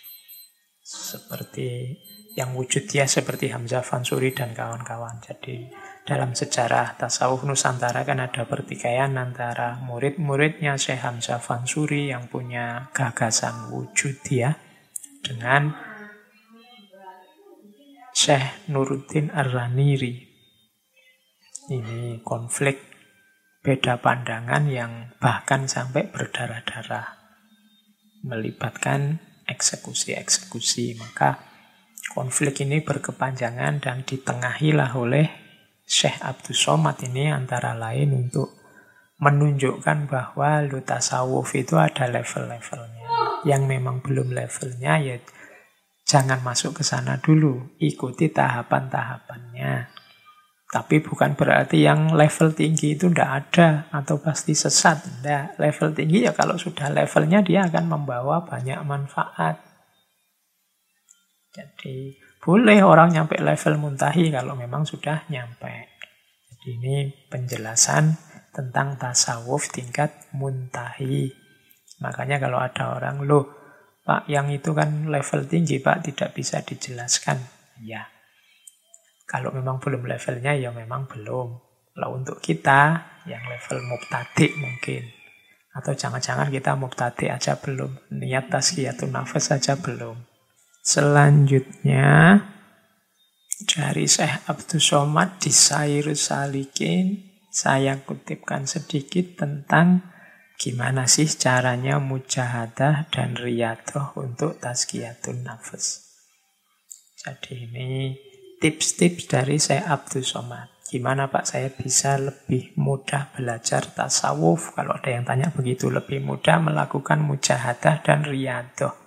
Seperti yang wujudiyah seperti Hamzah Fansuri dan kawan-kawan. Jadi dalam sejarah tasawuf Nusantara kan ada pertikaian antara murid-muridnya Syekh Hamzah Fansuri yang punya gagasan wujudiyah dengan Syekh Nuruddin Ar-Raniri. Ini konflik beda pandangan yang bahkan sampai berdarah-darah, melibatkan eksekusi-eksekusi. Maka konflik ini berkepanjangan dan ditengahilah oleh Syekh Abdus Somad ini antara lain untuk menunjukkan bahwa tasawuf itu ada level-levelnya. Yang memang belum levelnya ya jangan masuk ke sana dulu, ikuti tahapan-tahapannya. Tapi bukan berarti yang level tinggi itu tidak ada atau pasti sesat. Tidak. Level tinggi ya kalau sudah levelnya dia akan membawa banyak manfaat. Jadi boleh orang nyampe level muntahi kalau memang sudah nyampe. Jadi ini penjelasan tentang tasawuf tingkat muntahi. Makanya kalau ada orang, loh Pak, yang itu kan level tinggi, Pak, tidak bisa dijelaskan. Ya, kalau memang belum levelnya, ya memang belum. Kalau untuk kita, yang level mubtadi mungkin. Atau jangan-jangan kita mubtadi aja belum. Niat tazkiyatun nafas aja belum. Selanjutnya, dari Syekh Abdus Somad di Sairus Salikin, saya kutipkan sedikit tentang gimana sih caranya mujahadah dan riyadhah untuk tazkiyatun nafas. Jadi ini tips-tips dari Syekh Abdus Somad. Gimana Pak saya bisa lebih mudah belajar tasawuf? Kalau ada yang tanya begitu, lebih mudah melakukan mujahadah dan riyadhah.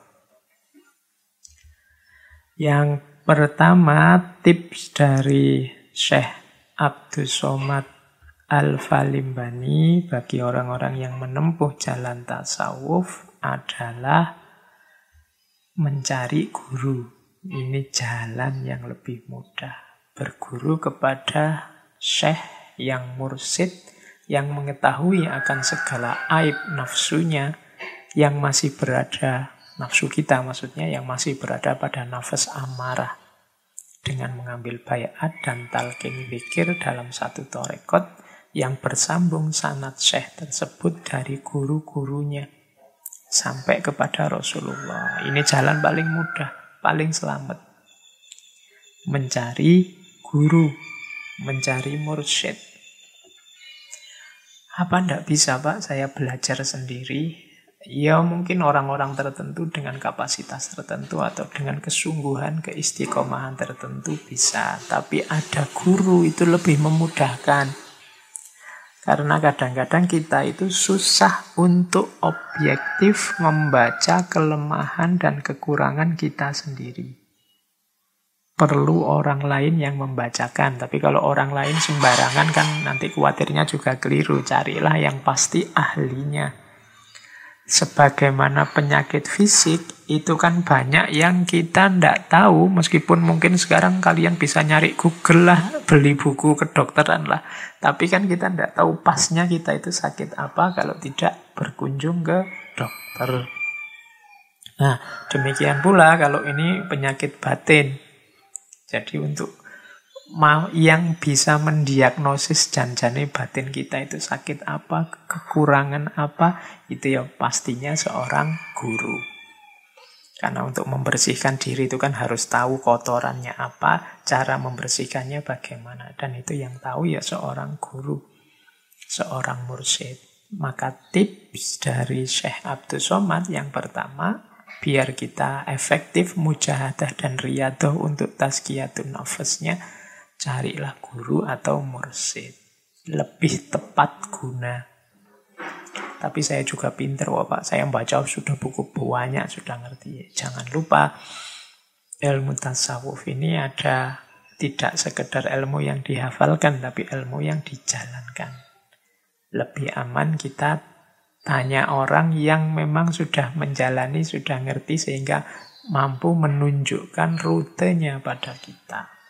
Yang pertama, tips dari Syekh Abdus Somad Al-Falimbani bagi orang-orang yang menempuh jalan tasawuf adalah mencari guru. Ini jalan yang lebih mudah. Berguru kepada syekh yang mursyid, yang mengetahui akan segala aib nafsunya, yang masih berada, nafsu kita maksudnya, yang masih berada pada nafas amarah. Dengan mengambil baiat dan talqin zikir dalam satu tarekat, yang bersambung sanad syekh tersebut dari guru-gurunya sampai kepada Rasulullah. Ini jalan paling mudah, paling selamat. Mencari guru, mencari mursyid. Apa ndak bisa Pak saya belajar sendiri? Ya mungkin orang-orang tertentu dengan kapasitas tertentu atau dengan kesungguhan, keistiqomahan tertentu bisa. Tapi ada guru itu lebih memudahkan. Karena kadang-kadang kita itu susah untuk objektif membaca kelemahan dan kekurangan kita sendiri. Perlu orang lain yang membacakan. Tapi kalau orang lain sembarangan kan nanti khawatirnya juga keliru. Carilah yang pasti ahlinya. Sebagaimana penyakit fisik, itu kan banyak yang kita tidak tahu. Meskipun mungkin sekarang kalian bisa nyari Google lah, beli buku kedokteran lah. Tapi kan kita tidak tahu pasnya kita itu sakit apa kalau tidak berkunjung ke dokter. Nah, demikian pula kalau ini penyakit batin. Jadi untuk yang bisa mendiagnosis janjane batin kita itu sakit apa, kekurangan apa, itu ya pastinya seorang guru. Karena untuk membersihkan diri itu kan harus tahu kotorannya apa, cara membersihkannya bagaimana. Dan itu yang tahu ya seorang guru, seorang mursyid. Maka tips dari Syekh Abdus Somad yang pertama, biar kita efektif mujahadah dan riyadhah untuk tazkiyatun nafasnya, carilah guru atau mursyid. Lebih tepat guna. Tapi saya juga pinter, wah Pak. Saya baca sudah buku banyak, sudah ngerti. Jangan lupa, ilmu tasawuf ini ada tidak sekedar ilmu yang dihafalkan, tapi ilmu yang dijalankan. Lebih aman kita tanya orang yang memang sudah menjalani, sudah ngerti, sehingga mampu menunjukkan rutenya pada kita.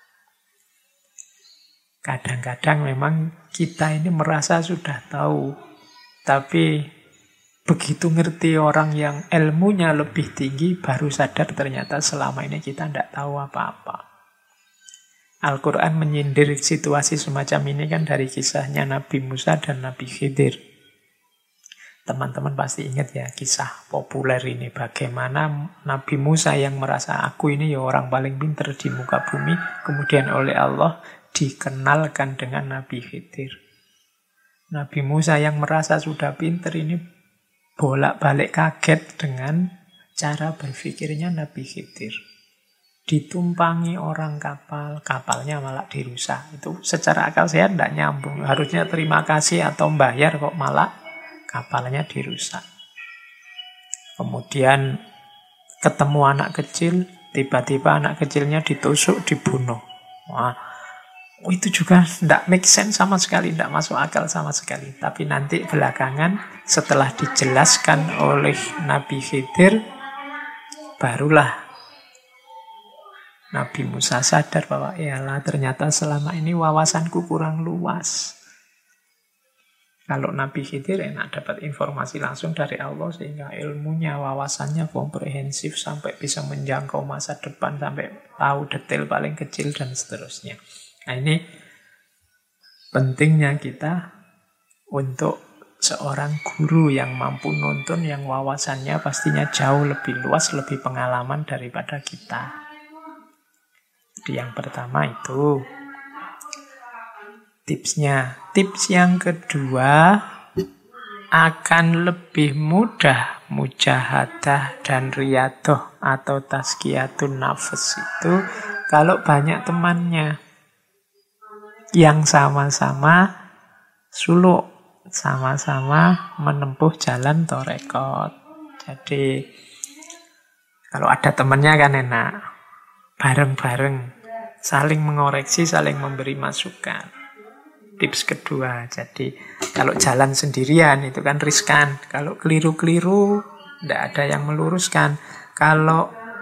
Kadang-kadang memang kita ini merasa sudah tahu, tapi begitu ngerti orang yang ilmunya lebih tinggi, baru sadar ternyata selama ini kita tidak tahu apa-apa. Al-Quran menyindir situasi semacam ini kan dari kisahnya Nabi Musa dan Nabi Khidir. Teman-teman pasti ingat ya kisah populer ini. Bagaimana Nabi Musa yang merasa aku ini ya orang paling pintar di muka bumi, kemudian oleh Allah dikenalkan dengan Nabi Khidir. Nabi Musa yang merasa sudah pinter ini bolak-balik kaget dengan cara berpikirnya Nabi Khidir. Ditumpangi orang kapal, kapalnya malah dirusak. Itu secara akal sehat tidak nyambung. Harusnya terima kasih atau bayar, kok malah kapalnya dirusak. Kemudian ketemu anak kecil, tiba-tiba anak kecilnya ditusuk, dibunuh. Wah, itu juga tidak make sense sama sekali, tidak masuk akal sama sekali. Tapi nanti belakangan setelah dijelaskan oleh Nabi Khidir, barulah Nabi Musa sadar bahwa iyalah ternyata selama ini wawasanku kurang luas. Kalau Nabi Khidir enak dapat informasi langsung dari Allah sehingga ilmunya, wawasannya komprehensif sampai bisa menjangkau masa depan, sampai tahu detail paling kecil dan seterusnya. Nah ini pentingnya kita untuk seorang guru yang mampu nuntun, yang wawasannya pastinya jauh lebih luas, lebih pengalaman daripada kita. Jadi yang pertama itu tipsnya. Tips yang kedua, akan lebih mudah mujahadah dan riyadah atau tazkiyatun nafs itu kalau banyak temannya yang sama-sama suluk, sama-sama menempuh jalan torekot. Jadi kalau ada temannya kan enak, bareng-bareng, saling mengoreksi, saling memberi masukan. Tips kedua, jadi kalau jalan sendirian itu kan riskan. Kalau keliru-keliru, tidak ada yang meluruskan. Kalau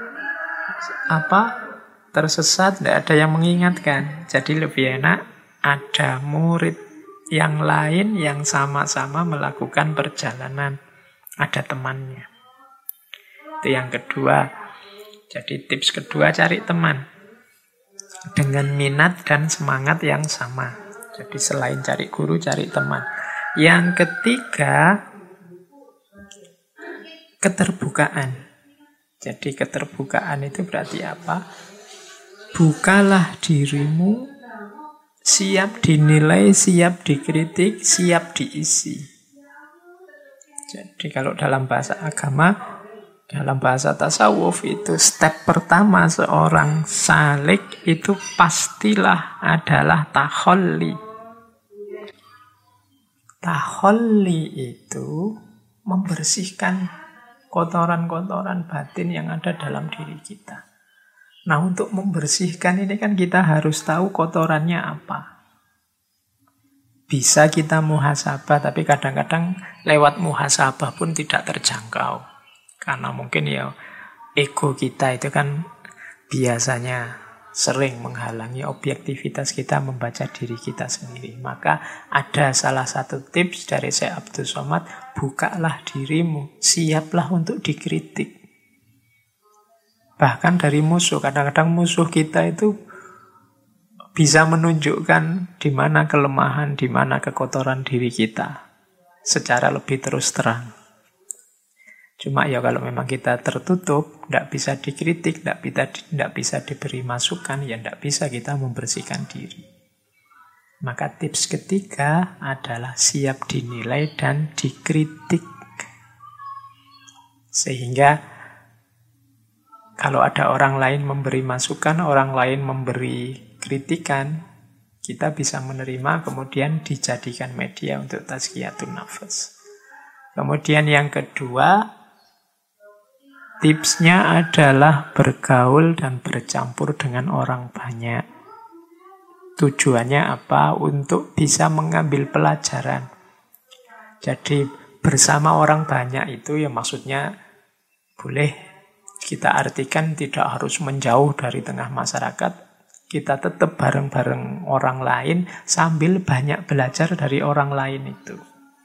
tersesat, tidak ada yang mengingatkan. Jadi lebih enak ada murid yang lain yang sama-sama melakukan perjalanan. Ada temannya. Itu yang kedua. Jadi tips kedua, cari teman dengan minat dan semangat yang sama. Jadi selain cari guru, cari teman. Yang ketiga, keterbukaan. Jadi keterbukaan itu berarti apa? Bukalah dirimu, siap dinilai, siap dikritik, siap diisi. Jadi kalau dalam bahasa agama, dalam bahasa tasawuf itu step pertama seorang salik itu pastilah adalah takholli. Takholli itu membersihkan kotoran-kotoran batin yang ada dalam diri kita. Nah, untuk membersihkan ini kan kita harus tahu kotorannya apa. Bisa kita muhasabah, tapi kadang-kadang lewat muhasabah pun tidak terjangkau. Karena mungkin ya ego kita itu kan biasanya sering menghalangi objektivitas kita membaca diri kita sendiri. Maka ada salah satu tips dari Syekh Abdul Somad, bukalah dirimu, siaplah untuk dikritik. Bahkan dari musuh, kadang-kadang musuh kita itu bisa menunjukkan di mana kelemahan, di mana kekotoran diri kita secara lebih terus terang. Cuma ya kalau memang kita tertutup, tidak bisa dikritik, tidak bisa diberi masukan, ya tidak bisa kita membersihkan diri. Maka tips ketiga adalah siap dinilai dan dikritik. Sehingga kalau ada orang lain memberi masukan, orang lain memberi kritikan, kita bisa menerima, kemudian dijadikan media untuk tazkiyatun nafs. Kemudian yang kedua, tipsnya adalah bergaul dan bercampur dengan orang banyak. Tujuannya apa? Untuk bisa mengambil pelajaran. Jadi bersama orang banyak itu ya maksudnya boleh kita artikan tidak harus menjauh dari tengah masyarakat. Kita tetap bareng-bareng orang lain sambil banyak belajar dari orang lain itu.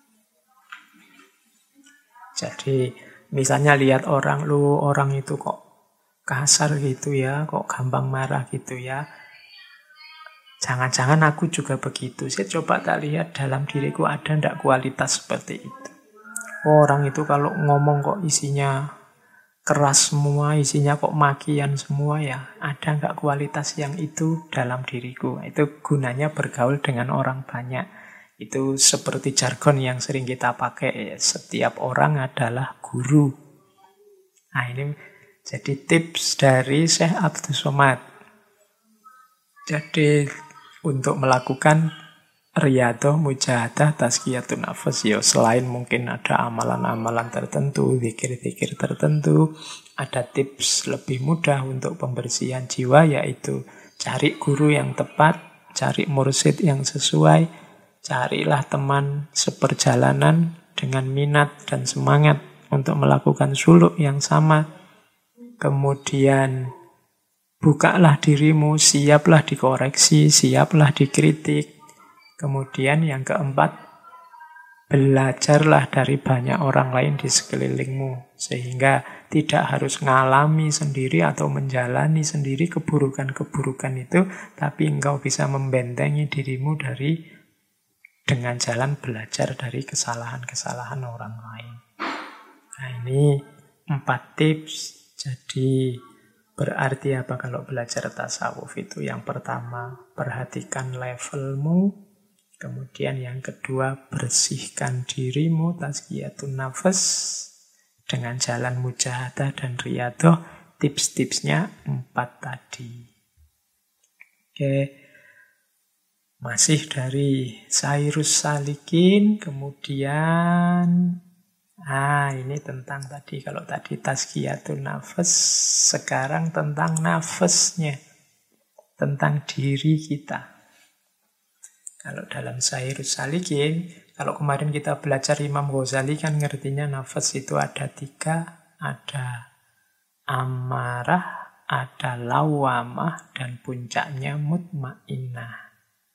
Jadi misalnya lihat orang, orang itu kok kasar gitu ya, kok gampang marah gitu ya. Jangan-jangan aku juga begitu. Saya coba tak lihat dalam diriku ada ndak kualitas seperti itu. Orang itu kalau ngomong kok isinya keras semua, isinya kok makian semua ya. Ada nggak kualitas yang itu dalam diriku? Itu gunanya bergaul dengan orang banyak. Itu seperti jargon yang sering kita pakai. Setiap orang adalah guru. Nah, ini jadi tips dari Syekh Abdus Somad. Jadi untuk melakukan riyadhah, mujahadah, tazkiyatun nafas, ya selain mungkin ada amalan-amalan tertentu, zikir-zikir tertentu, ada tips lebih mudah untuk pembersihan jiwa, yaitu cari guru yang tepat, cari mursyid yang sesuai, carilah teman seperjalanan dengan minat dan semangat untuk melakukan suluk yang sama. Kemudian bukalah dirimu, siaplah dikoreksi, siaplah dikritik. Kemudian yang keempat, belajarlah dari banyak orang lain di sekelilingmu. Sehingga tidak harus ngalami sendiri atau menjalani sendiri keburukan-keburukan itu, tapi engkau bisa membentengi dirimu dengan jalan belajar dari kesalahan-kesalahan orang lain. Nah, ini 4 tips. Jadi berarti apa kalau belajar tasawuf itu? Yang pertama, perhatikan levelmu. Kemudian yang kedua, bersihkan dirimu, tazkiyatun nafas, dengan jalan mujahadah dan riyadhah. Tips-tipsnya 4 tadi. Oke. Masih dari Sairus Salikin. Kemudian ini tentang tadi. Kalau tadi tazkiyatun nafas, sekarang tentang nafasnya, tentang diri kita. Kalau dalam Sairus Salikin, kalau kemarin kita belajar Imam Ghazali kan ngertinya nafas itu ada 3, ada amarah, ada lawamah, dan puncaknya mutmainnah.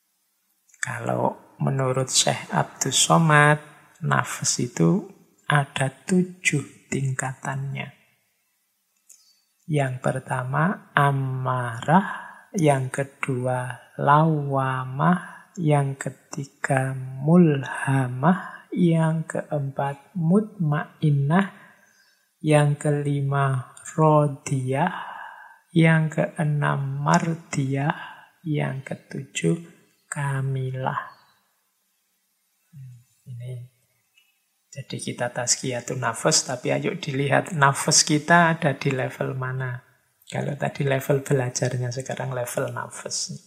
Kalau menurut Syekh Abdus Somad, nafas itu ada 7 tingkatannya. Yang pertama amarah, yang kedua lawamah, yang ketiga mulhamah, yang keempat mutmainnah, yang kelima rodiyah, yang keenam mardiyah, yang ketujuh kamilah. Ini jadi kita tazkiyatun nafas, tapi ayo dilihat nafas kita ada di level mana. Kalau tadi level belajarnya, sekarang level nafasnya.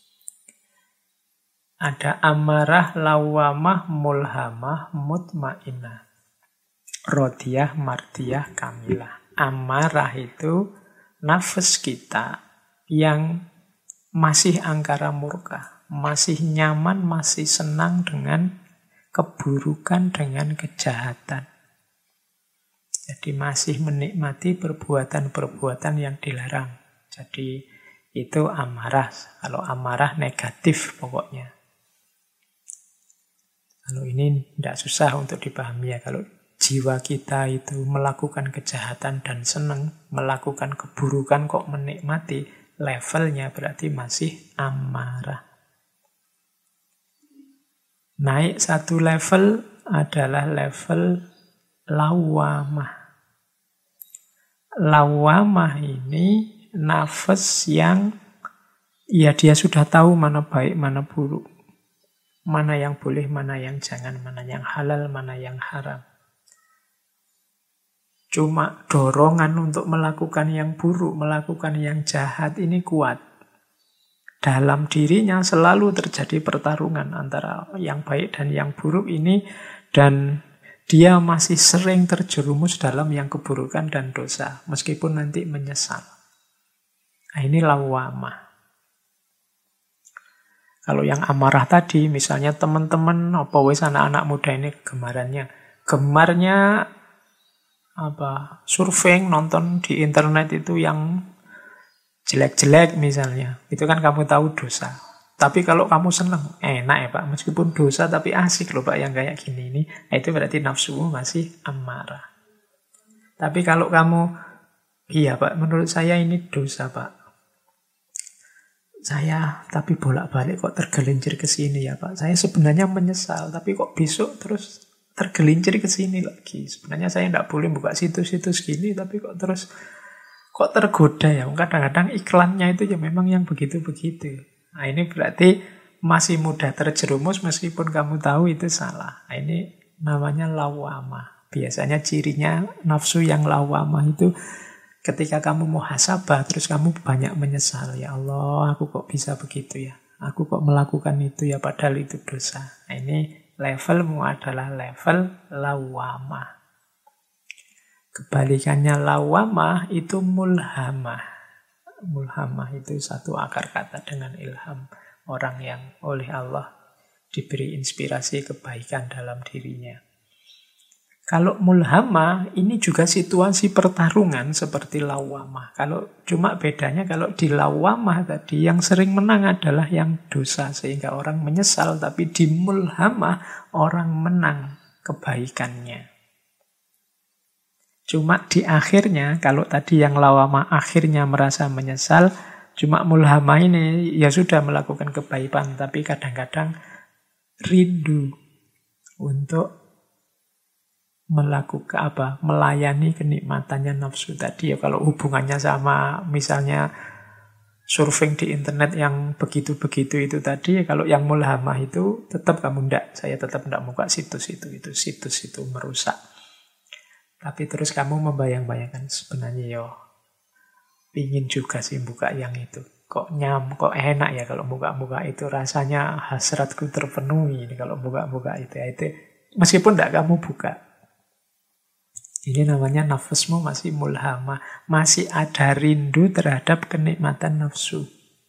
Ada amarah, lawamah, mulhamah, mutmainnah, rodiyah, mardiyah, kamilah. Amarah itu nafas kita yang masih angkara murka, masih nyaman, masih senang dengan keburukan, dengan kejahatan. Jadi masih menikmati perbuatan-perbuatan yang dilarang. Jadi itu amarah. Kalau amarah negatif pokoknya. Kalau ini tidak susah untuk dipahami ya. Kalau jiwa kita itu melakukan kejahatan dan senang, melakukan keburukan kok menikmati, levelnya berarti masih amarah. Naik 1 level adalah level lawamah. Lawamah ini nafas yang ya dia sudah tahu mana baik, mana buruk. Mana yang boleh, mana yang jangan, mana yang halal, mana yang haram. Cuma dorongan untuk melakukan yang buruk, melakukan yang jahat ini kuat. Dalam dirinya selalu terjadi pertarungan antara yang baik dan yang buruk ini, dan dia masih sering terjerumus dalam yang keburukan dan dosa, meskipun nanti menyesal. Nah, ini lawamah. Kalau yang amarah tadi, misalnya teman-teman, anak-anak muda ini gemarnya surfing, nonton di internet itu yang jelek-jelek misalnya. Itu kan kamu tahu dosa. Tapi kalau kamu senang, enak ya Pak, meskipun dosa tapi asik loh Pak yang kayak gini ini. Itu berarti nafsumu masih amarah. Tapi kalau kamu, iya Pak, menurut saya ini dosa Pak. Saya tapi bolak-balik kok tergelincir ke sini ya Pak. Saya sebenarnya menyesal, tapi kok besok terus tergelincir ke sini lagi. Sebenarnya saya tidak boleh buka situs-situs gini, tapi kok terus kok tergoda ya. Kadang-kadang iklannya itu ya memang yang begitu-begitu. Nah, ini berarti masih mudah terjerumus meskipun kamu tahu itu salah. Nah, ini namanya lawamah. Biasanya cirinya nafsu yang lawamah itu ketika kamu muhasabah terus kamu banyak menyesal. Ya Allah, aku kok bisa begitu ya. Aku kok melakukan itu ya padahal itu dosa. Nah, ini levelmu adalah level lawamah. Kebalikannya lawamah itu mulhamah. Mulhamah itu satu akar kata dengan ilham. Orang yang oleh Allah diberi inspirasi kebaikan dalam dirinya. Kalau mulhamah, ini juga situasi pertarungan seperti lawamah. Kalau cuma bedanya kalau di lawamah tadi, yang sering menang adalah yang dosa. Sehingga orang menyesal, tapi di mulhamah, orang menang kebaikannya. Cuma di akhirnya, kalau tadi yang lawamah akhirnya merasa menyesal, cuma mulhamah ini ya sudah melakukan kebaikan, tapi kadang-kadang rindu untuk melakukan melayani kenikmatannya nafsu tadi. Ya kalau hubungannya sama misalnya surfing di internet yang begitu-begitu itu tadi, ya kalau yang mulhamah itu tetap kamu saya tetap enggak buka situs itu situs itu merusak. Tapi terus kamu membayang-bayangkan sebenarnya pingin juga sih buka yang itu. Kok enak ya kalau buka-buka itu, rasanya hasratku terpenuhi kalau buka-buka itu. Itu meskipun enggak kamu buka. Ini namanya nafasmu masih mulhamah. Masih ada rindu terhadap kenikmatan nafsu.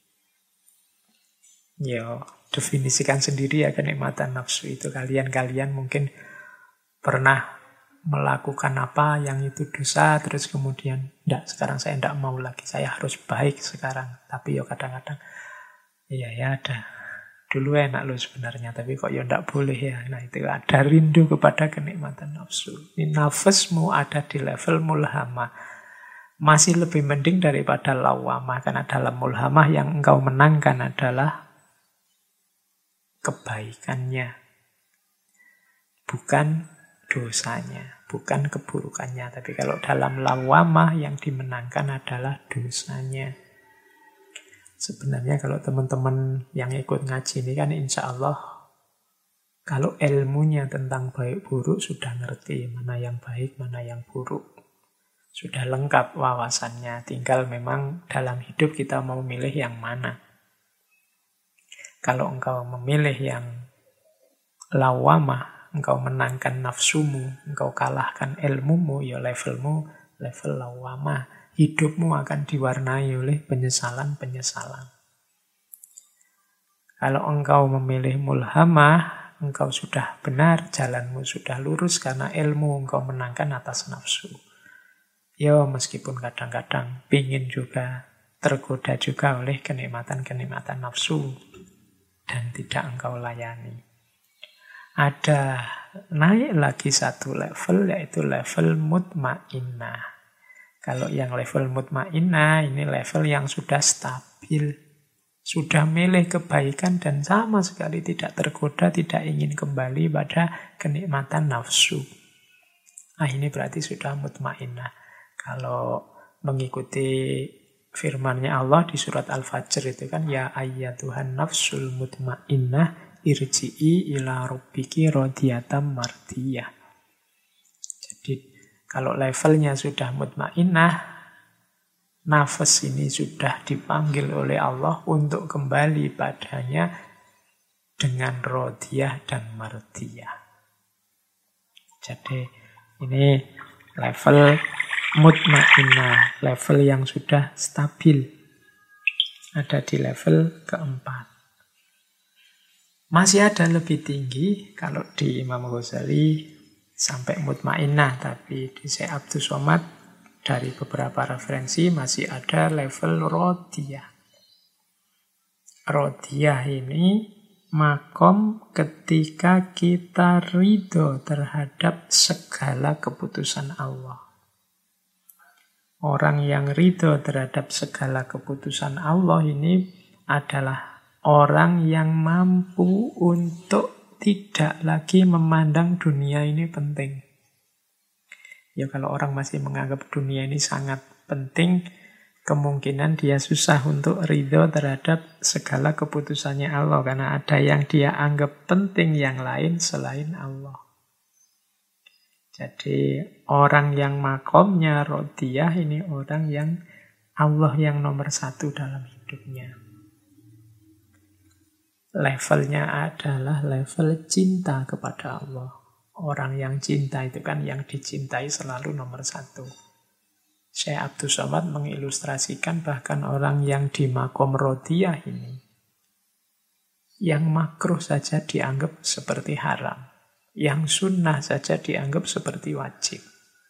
Definisikan sendiri ya kenikmatan nafsu itu. Kalian mungkin pernah melakukan apa yang itu dosa, terus kemudian, sekarang saya enggak mau lagi. Saya harus baik sekarang. Tapi kadang-kadang, ya ada. Dulu enak loh sebenarnya, tapi kok enggak boleh ya. Nah itu ada rindu kepada kenikmatan nafsu. Ini nafasmu ada di level mulhamah. Masih lebih mending daripada lawamah. Karena dalam mulhamah yang engkau menangkan adalah kebaikannya. Bukan dosanya, bukan keburukannya. Tapi kalau dalam lawamah yang dimenangkan adalah dosanya. Sebenarnya kalau teman-teman yang ikut ngaji ini kan insya Allah kalau ilmunya tentang baik buruk sudah ngerti mana yang baik, mana yang buruk. Sudah lengkap wawasannya. Tinggal memang dalam hidup kita mau milih yang mana. Kalau engkau memilih yang lawamah, engkau menangkan nafsumu, engkau kalahkan ilmumu, ya levelmu level lawamah. Hidupmu akan diwarnai oleh penyesalan-penyesalan. Kalau engkau memilih mulhamah, engkau sudah benar, jalanmu sudah lurus karena ilmu engkau menangkan atas nafsu. Meskipun kadang-kadang pingin juga, tergoda juga oleh kenikmatan-kenikmatan nafsu dan tidak engkau layani. Ada naik lagi satu level, yaitu level mutmainnah. Kalau yang level mutmainnah, ini level yang sudah stabil. Sudah milih kebaikan dan sama sekali tidak tergoda, tidak ingin kembali pada kenikmatan nafsu. Ini berarti sudah mutmainnah. Kalau mengikuti firman-Nya Allah di surat Al-Fajr itu kan, ya ayyatuhan nafsul mutmainnah irji'i ila rabbiki radiyatan mardiyah. Jadi kalau levelnya sudah mutmainnah, nafas ini sudah dipanggil oleh Allah untuk kembali padanya dengan rodiyah dan mardiyah. Jadi ini level mutmainnah, level yang sudah stabil. Ada di level keempat. Masih ada lebih tinggi kalau di Imam Ghazali sampai mutmainnah, tapi di Syekh Abdul Somad dari beberapa referensi masih ada level rodiyah. Rodiyah ini makom ketika kita ridho terhadap segala keputusan Allah. Orang yang ridho terhadap segala keputusan Allah ini adalah orang yang mampu untuk tidak lagi memandang dunia ini penting. Kalau orang masih menganggap dunia ini sangat penting, kemungkinan dia susah untuk ridho terhadap segala keputusannya Allah. Karena ada yang dia anggap penting yang lain selain Allah. Jadi orang yang makomnya rodiyah ini orang yang Allah yang nomor satu dalam hidupnya. Levelnya adalah level cinta kepada Allah. Orang yang cinta itu kan yang dicintai selalu nomor satu. Syekh Abdul Somad mengilustrasikan bahkan orang yang di makom rodiyah ini, yang makruh saja dianggap seperti haram. Yang sunnah saja dianggap seperti wajib.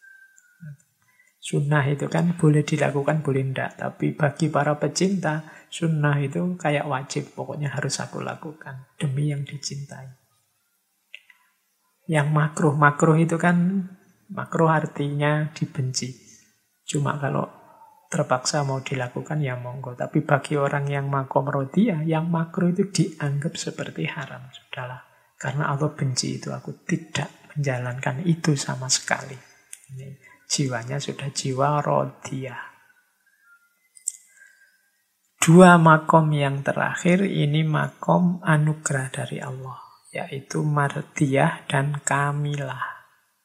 Sunnah itu kan boleh dilakukan, boleh tidak. Tapi bagi para pecinta, sunnah itu kayak wajib. Pokoknya harus aku lakukan demi yang dicintai. Yang makruh itu kan, makruh artinya dibenci. Cuma kalau terpaksa mau dilakukan ya monggo. Tapi bagi orang yang makom rodiyah, yang makruh itu dianggap seperti haram. Sudahlah. Karena Allah benci itu, aku tidak menjalankan itu sama sekali. Ini jiwanya sudah jiwa rodiyah. Dua makom yang terakhir ini makom anugerah dari Allah, yaitu mardiyah dan kamilah.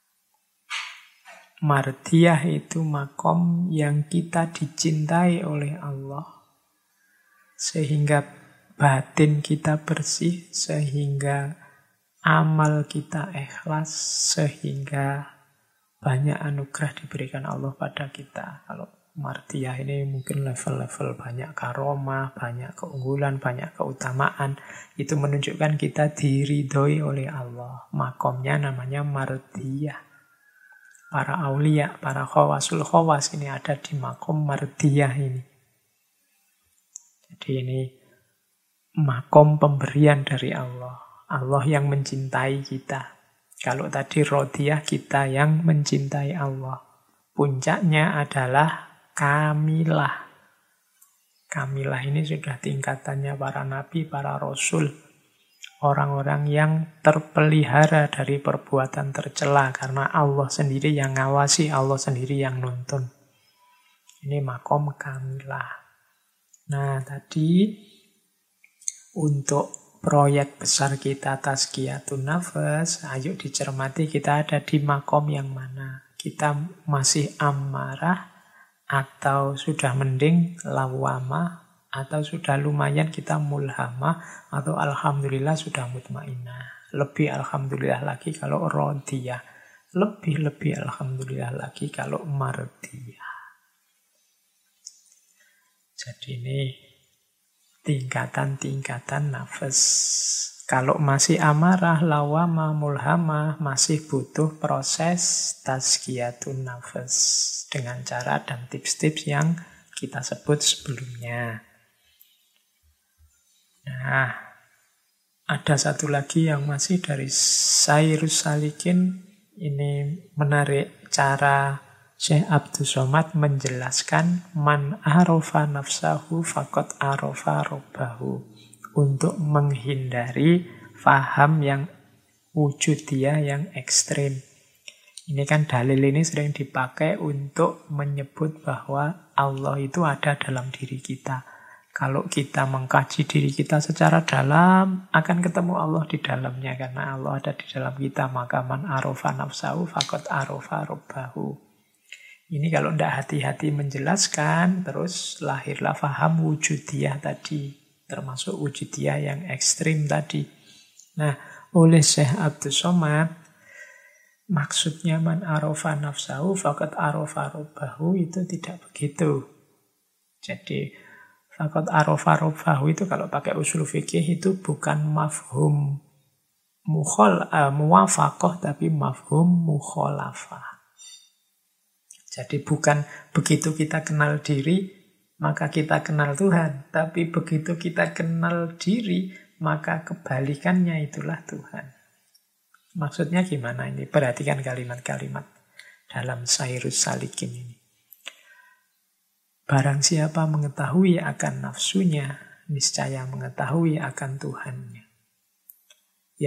Mardiyah itu makom yang kita dicintai oleh Allah, sehingga batin kita bersih, sehingga amal kita ikhlas, sehingga banyak anugerah diberikan Allah pada kita. Kalau mardiyah ini mungkin level-level banyak karomah, banyak keunggulan, banyak keutamaan. Itu menunjukkan kita diridhoi oleh Allah. Makomnya namanya mardiyah. Para aulia, para khawasul khawas ini ada di makom mardiyah ini. Jadi ini makom pemberian dari Allah. Allah yang mencintai kita. Kalau tadi rodiyah, kita yang mencintai Allah. Puncaknya adalah kamilah. Kamilah ini sudah tingkatannya para nabi, para rasul. Orang-orang yang terpelihara dari perbuatan tercela. Karena Allah sendiri yang ngawasi, Allah sendiri yang nuntun. Ini makom kamilah. Nah, tadi untuk proyek besar kita tazkiyatun nafas, ayo dicermati kita ada di makom yang mana. Kita masih amarah, atau sudah mending lawamah, atau sudah lumayan kita mulhamah, atau alhamdulillah sudah mutmainah. Lebih alhamdulillah lagi kalau rodiyah. Lebih alhamdulillah lagi kalau mardiyah. Jadi ini tingkatan-tingkatan nafas. Kalau masih amarah, lawama, mulhamah, masih butuh proses tazkiyatun nafas dengan cara dan tips-tips yang kita sebut sebelumnya. Nah, ada satu lagi yang masih dari Sairus Salikin. Ini menarik cara Syekh Abdul Somad menjelaskan man arofa nafsahu faqad arofa robbahu, untuk menghindari faham yang wujudiyah yang ekstrim. Ini kan dalil ini sering dipakai untuk menyebut bahwa Allah itu ada dalam diri kita. Kalau kita mengkaji diri kita secara dalam, akan ketemu Allah di dalamnya. Karena Allah ada di dalam kita, maka man arofa nafsahu faqad arofa robbahu. Ini kalau tidak hati-hati menjelaskan, terus lahirlah faham wujudiyah tadi. Termasuk wujudiyah yang ekstrim tadi. Nah, oleh Syekh Abdul Somad, maksudnya man arofa nafsahu faqad arofa robbahu itu tidak begitu. Jadi, faqad arofa robbahu itu kalau pakai usul fikih itu bukan mafhum muwafaqah, tapi mafhum mukhalafah. Jadi bukan begitu kita kenal diri, maka kita kenal Tuhan. Tapi begitu kita kenal diri, maka kebalikannya itulah Tuhan. Maksudnya gimana ini? Perhatikan kalimat-kalimat dalam Sairus Salikin ini. Barang siapa mengetahui akan nafsunya, niscaya mengetahui akan Tuhannya.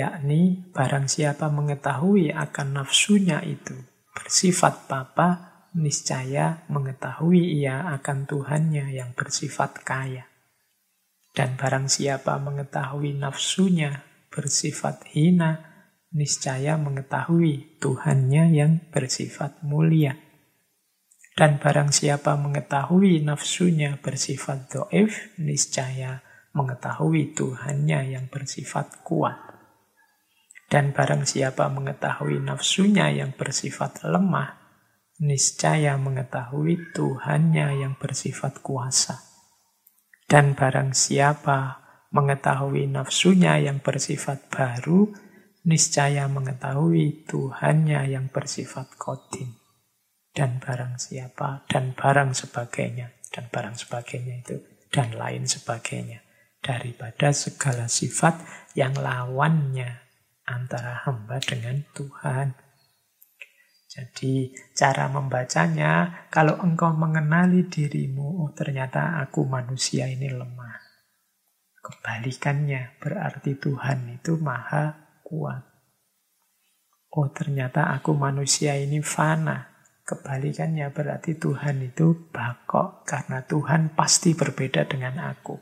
Yakni barang siapa mengetahui akan nafsunya itu bersifat papa, niscaya mengetahui ia akan Tuhannya yang bersifat kaya. Dan barang siapa mengetahui nafsunya bersifat hina, niscaya mengetahui Tuhannya yang bersifat mulia. Dan barang siapa mengetahui nafsunya bersifat dhaif, niscaya mengetahui Tuhannya yang bersifat kuat. Dan barang siapa mengetahui nafsunya yang bersifat lemah, niscaya mengetahui Tuhannya yang bersifat kuasa. Dan barang siapa mengetahui nafsunya yang bersifat baru, niscaya mengetahui Tuhannya yang bersifat qadim. Dan barang siapa, dan barang sebagainya itu, dan lain sebagainya. Daripada segala sifat yang lawannya antara hamba dengan Tuhan. Jadi cara membacanya, kalau engkau mengenali dirimu, oh ternyata aku manusia ini lemah. Kebalikannya, berarti Tuhan itu maha kuat. Oh ternyata aku manusia ini fana. Kebalikannya berarti Tuhan itu baqo, karena Tuhan pasti berbeda dengan aku.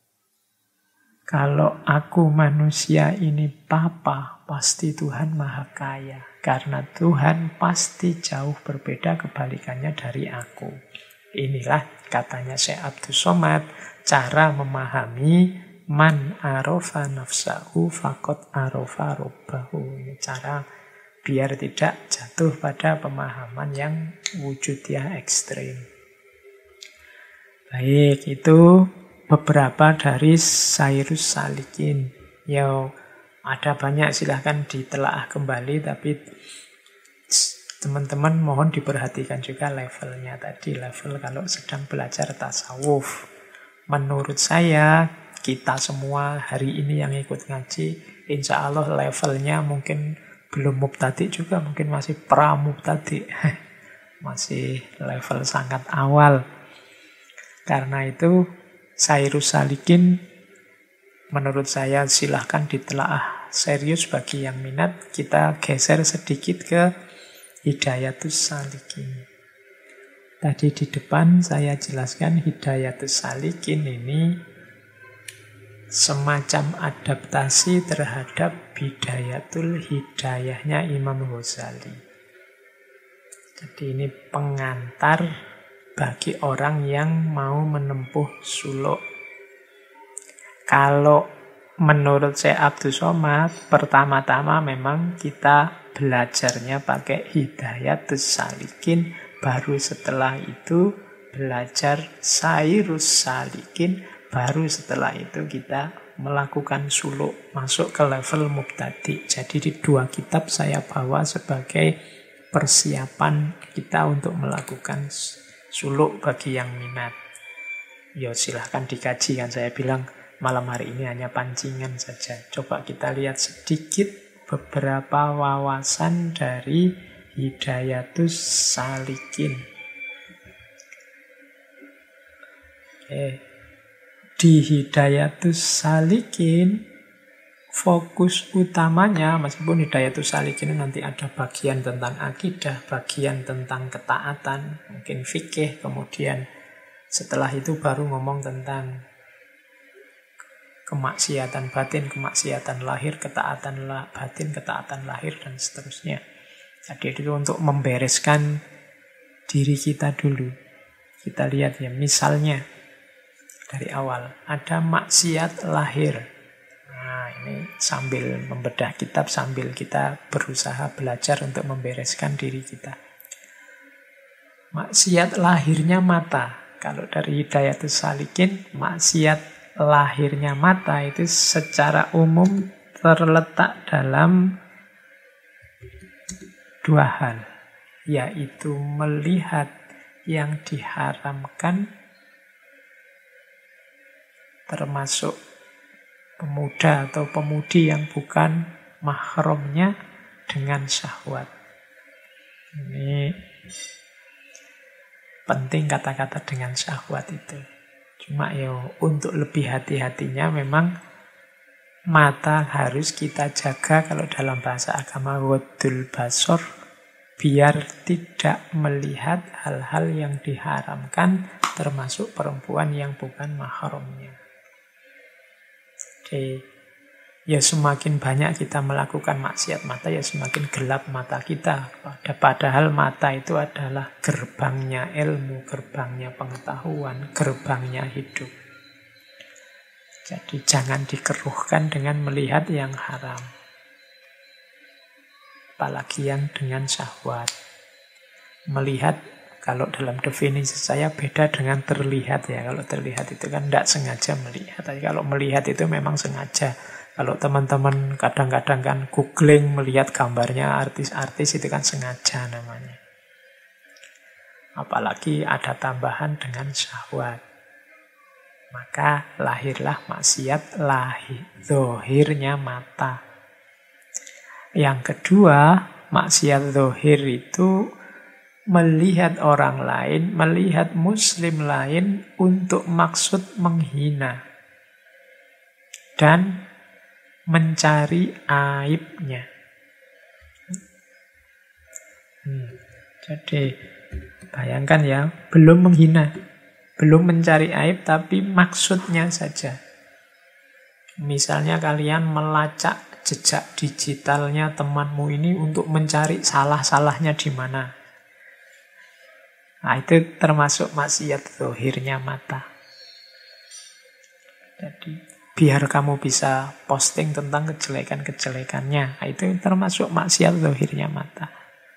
Kalau aku manusia ini papa, pasti Tuhan maha kaya. Karena Tuhan pasti jauh berbeda kebalikannya dari aku. Inilah katanya Syekh Abdul Somad, cara memahami man arofa nafsahu faqad arofa robbahu. Ini cara biar tidak jatuh pada pemahaman yang wujudiyah ekstrim. Baik, itu beberapa dari Sairus Salikin. Ya, ada banyak, silahkan ditelaah kembali, tapi teman-teman mohon diperhatikan juga levelnya tadi. Level kalau sedang belajar tasawuf. Menurut saya, kita semua hari ini yang ikut ngaji, insya Allah levelnya mungkin belum mubtadi juga, mungkin masih pra-mubtadi. Masih level sangat awal. Karena itu, Sairus Salikin menurut saya silahkan ditelaah serius bagi yang minat. Kita geser sedikit ke Hidayatus Salikin. Tadi di depan saya jelaskan Hidayatus Salikin ini semacam adaptasi terhadap Bidayatul Hidayahnya Imam Ghazali. Jadi ini pengantar bagi orang yang mau menempuh suluk. Kalau menurut Syekh Abdul Somad, pertama-tama memang kita belajarnya pakai Hidayatus Salikin, baru setelah itu belajar Sairus Salikin, baru setelah itu kita melakukan suluk, masuk ke level mubtadi. Jadi di dua kitab saya bawa sebagai persiapan kita untuk melakukan suluk bagi yang minat. Ya silahkan dikaji, kan saya bilang malam hari ini hanya pancingan saja. Coba kita lihat sedikit beberapa wawasan dari Hidayatus Salikin. Di Hidayatus Salikin, fokus utamanya, meskipun Hidayatus Salikin nanti ada bagian tentang akidah, bagian tentang ketaatan, mungkin fikih, kemudian setelah itu baru ngomong tentang kemaksiatan batin, kemaksiatan lahir, ketaatan batin, ketaatan lahir, dan seterusnya. Jadi itu untuk membereskan diri kita dulu. Kita lihat ya, misalnya dari awal ada maksiat lahir. Nah, ini sambil membedah kitab, sambil kita berusaha belajar untuk membereskan diri kita. Maksiat lahirnya mata. Kalau dari Hidayatus Salikin, maksiat lahirnya mata itu secara umum terletak dalam dua hal, yaitu melihat yang diharamkan, termasuk pemuda atau pemudi yang bukan mahramnya, dengan syahwat. Ini penting kata-kata dengan syahwat itu. Cuma ya untuk lebih hati-hatinya memang mata harus kita jaga. Kalau dalam bahasa agama wadul basor, biar tidak melihat hal-hal yang diharamkan, termasuk perempuan yang bukan mahramnya. Jadi, ya semakin banyak kita melakukan maksiat mata, ya semakin gelap mata kita. Padahal mata itu adalah gerbangnya ilmu, gerbangnya pengetahuan, gerbangnya hidup. Jadi jangan dikeruhkan dengan melihat yang haram. Apalagi yang dengan syahwat. Melihat, kalau dalam definisi saya beda dengan terlihat ya. Kalau terlihat itu kan tidak sengaja melihat. Tapi kalau melihat itu memang sengaja. Kalau teman-teman kadang-kadang kan googling melihat gambarnya artis-artis itu kan sengaja namanya. Apalagi ada tambahan dengan syahwat. Maka lahirlah maksiat zahirnya mata. Yang kedua, maksiat zahir itu melihat orang lain, melihat muslim lain untuk maksud menghina dan mencari aibnya. Jadi bayangkan ya, belum menghina, belum mencari aib, tapi maksudnya saja. Misalnya kalian melacak jejak digitalnya temanmu ini untuk mencari salah-salahnya di mana. Nah, itu termasuk maksiat zahirnya mata. Jadi, biar kamu bisa posting tentang kejelekan-kejelekannya. Nah, itu termasuk maksiat zahirnya mata.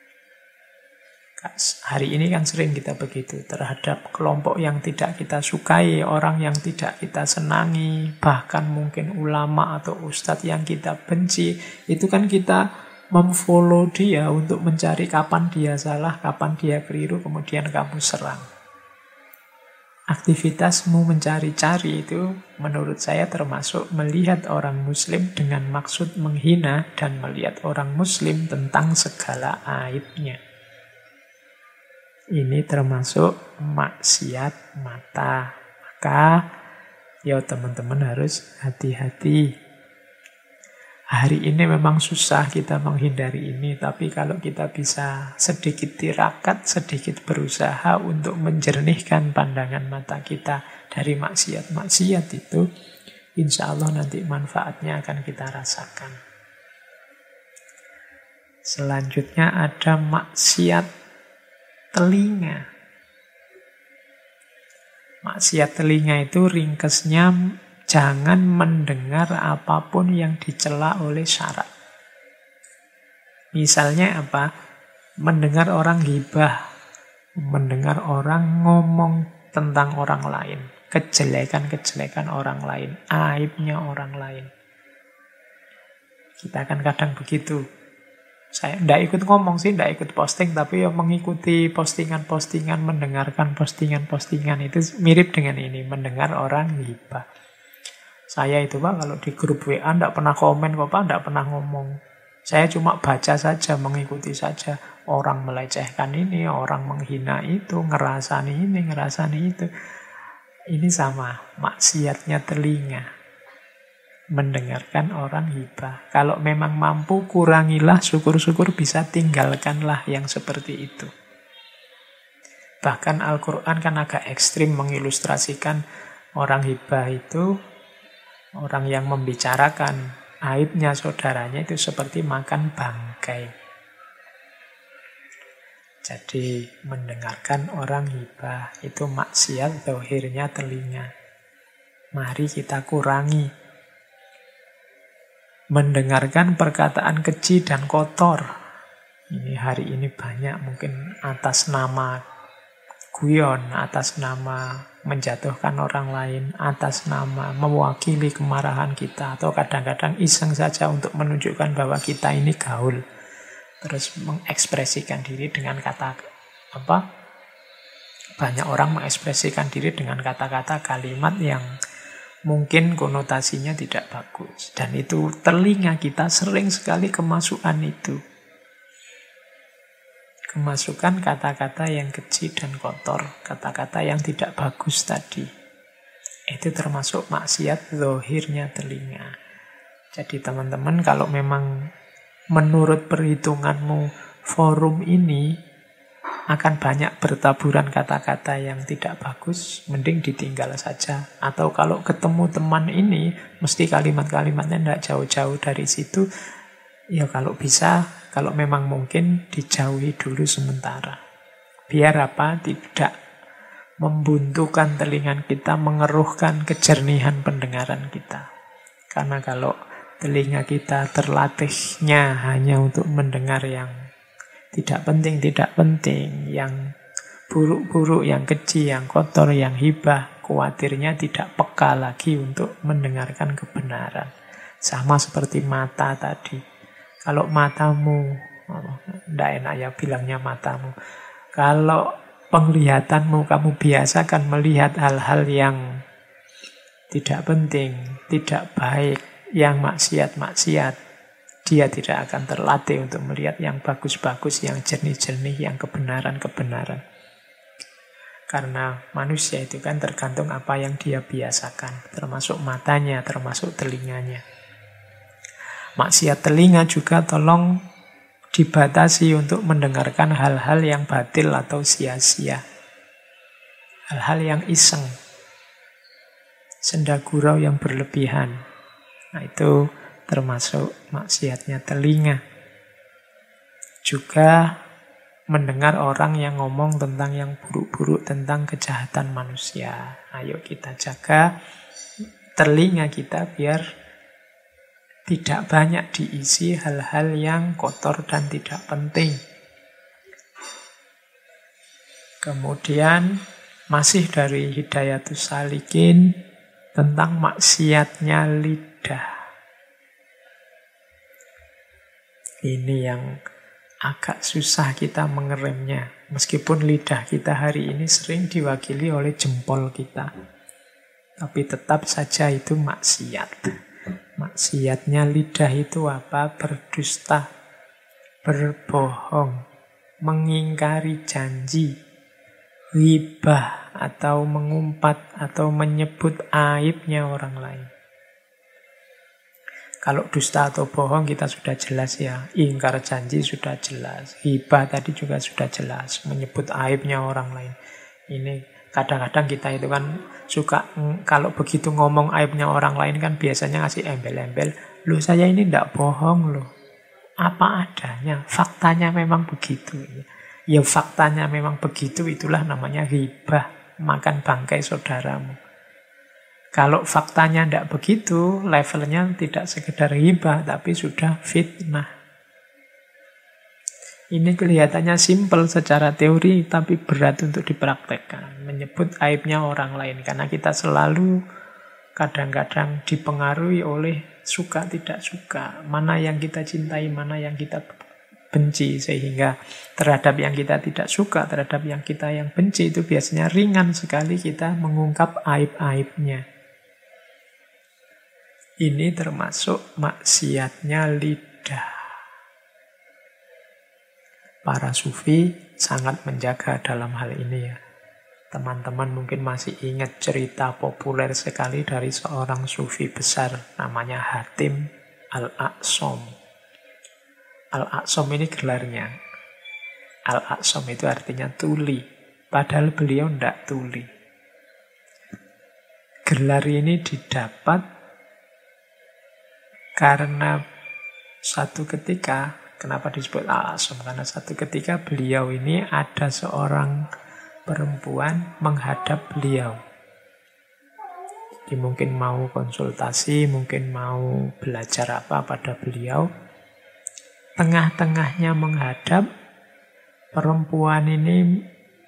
Hari ini kan sering kita begitu terhadap kelompok yang tidak kita sukai, orang yang tidak kita senangi, bahkan mungkin ulama atau ustadz yang kita benci. Itu kan kita memfollow dia untuk mencari kapan dia salah, kapan dia keliru, kemudian kamu serang. Aktivitasmu mencari-cari itu menurut saya termasuk melihat orang muslim dengan maksud menghina dan melihat orang muslim tentang segala aibnya. Ini termasuk maksiat mata. Maka ya teman-teman harus hati-hati. Hari ini memang susah kita menghindari ini, tapi kalau kita bisa sedikit tirakat, sedikit berusaha untuk menjernihkan pandangan mata kita dari maksiat-maksiat itu, insya Allah nanti manfaatnya akan kita rasakan. Selanjutnya ada maksiat telinga. Maksiat telinga itu ringkesnya jangan mendengar apapun yang dicela oleh syarak. Misalnya apa? Mendengar orang ghibah, mendengar orang ngomong tentang orang lain, kejelekan-kejelekan orang lain, aibnya orang lain. Kita kan kadang begitu. Saya tidak ikut ngomong sih, tidak ikut posting, tapi ya mengikuti postingan-postingan, mendengarkan postingan-postingan itu mirip dengan ini, mendengar orang ghibah. Saya itu Pak, kalau di grup WA tidak pernah komen kok Pak, tidak pernah ngomong. Saya cuma baca saja, mengikuti saja. Orang melecehkan ini, orang menghina itu, ngerasani ini, ngerasani itu. Ini sama, maksiatnya telinga. Mendengarkan orang ghibah. Kalau memang mampu, kurangilah, syukur-syukur bisa tinggalkanlah yang seperti itu. Bahkan Al-Quran kan agak ekstrim mengilustrasikan orang ghibah itu, orang yang membicarakan aibnya saudaranya itu seperti makan bangkai. Jadi mendengarkan orang ghibah itu maksiat zahirnya telinga. Mari kita kurangi. Mendengarkan perkataan keji dan kotor. Ini hari ini banyak mungkin atas nama guyon, atas nama menjatuhkan orang lain, atas nama mewakili kemarahan kita, atau kadang-kadang iseng saja untuk menunjukkan bahwa kita ini gaul. Terus mengekspresikan diri dengan kata apa? Banyak orang mengekspresikan diri dengan kata-kata kalimat yang mungkin konotasinya tidak bagus. Dan itu telinga kita sering sekali kemasukan itu. Kemasukan kata-kata yang keji dan kotor. Kata-kata yang tidak bagus tadi. Itu termasuk maksiat zahirnya telinga. Jadi teman-teman kalau memang menurut perhitunganmu forum ini akan banyak bertaburan kata-kata yang tidak bagus, mending ditinggal saja. Atau kalau ketemu teman ini, mesti kalimat-kalimatnya tidak jauh-jauh dari situ. Ya kalau bisa, kalau memang mungkin dijauhi dulu sementara. Biar apa? Tidak membuntukan telinga kita, mengeruhkan kejernihan pendengaran kita. Karena kalau telinga kita terlatihnya hanya untuk mendengar yang tidak penting, yang buruk-buruk, yang keji, yang kotor, yang hibah, khawatirnya tidak peka lagi untuk mendengarkan kebenaran. Sama seperti mata tadi. Kalau matamu, tidak enak ya bilangnya matamu. Kalau penglihatanmu, kamu biasakan melihat hal-hal yang tidak penting, tidak baik, yang maksiat-maksiat, dia tidak akan terlatih untuk melihat yang bagus-bagus, yang jernih-jernih, yang kebenaran-kebenaran. Karena manusia itu kan tergantung apa yang dia biasakan, termasuk matanya, termasuk telinganya. Maksiat telinga juga tolong dibatasi untuk mendengarkan hal-hal yang batil atau sia-sia. Hal-hal yang iseng. Senda gurau yang berlebihan. Nah itu termasuk maksiatnya telinga. Juga mendengar orang yang ngomong tentang yang buruk-buruk, tentang kejahatan manusia. Ayo kita jaga telinga kita biar tidak banyak diisi hal-hal yang kotor dan tidak penting. Kemudian masih dari Hidayatus Salikin tentang maksiatnya lidah. Ini yang agak susah kita mengeremnya. Meskipun lidah kita hari ini sering diwakili oleh jempol kita. Tapi tetap saja itu maksiat. Maksiatnya lidah itu apa? Berdusta, berbohong, mengingkari janji, ghibah atau mengumpat atau menyebut aibnya orang lain. Kalau dusta atau bohong kita sudah jelas ya. Ingkar janji sudah jelas. Hibah tadi juga sudah jelas. Menyebut aibnya orang lain. Ini kadang-kadang kita itu kan suka kalau begitu ngomong aibnya orang lain kan biasanya ngasih embel-embel. Loh saya ini tidak bohong loh. Apa adanya. Faktanya memang begitu. Ya faktanya memang begitu, itulah namanya hibah. Makan bangkai saudaramu. Kalau faktanya tidak begitu, levelnya tidak sekedar hibah, tapi sudah fitnah. Ini kelihatannya simpel secara teori, tapi berat untuk dipraktekkan. Menyebut aibnya orang lain, karena kita selalu kadang-kadang dipengaruhi oleh suka tidak suka. Mana yang kita cintai, mana yang kita benci. Sehingga terhadap yang kita tidak suka, terhadap yang kita yang benci, itu biasanya ringan sekali kita mengungkap aib-aibnya. Ini termasuk maksiatnya lidah. Para sufi sangat menjaga dalam hal ini ya. Teman-teman mungkin masih ingat cerita populer sekali dari seorang sufi besar namanya Hatim Al-Aqsom. Al-Aqsom ini gelarnya. Al-Aqsom itu artinya tuli. Padahal beliau tidak tuli. Gelar ini didapat karena satu ketika, kenapa disebut Al-Aqsom? Karena satu ketika beliau ini ada seorang perempuan menghadap beliau. Jadi mungkin mau konsultasi, mungkin mau belajar apa pada beliau. Tengah-tengahnya menghadap, perempuan ini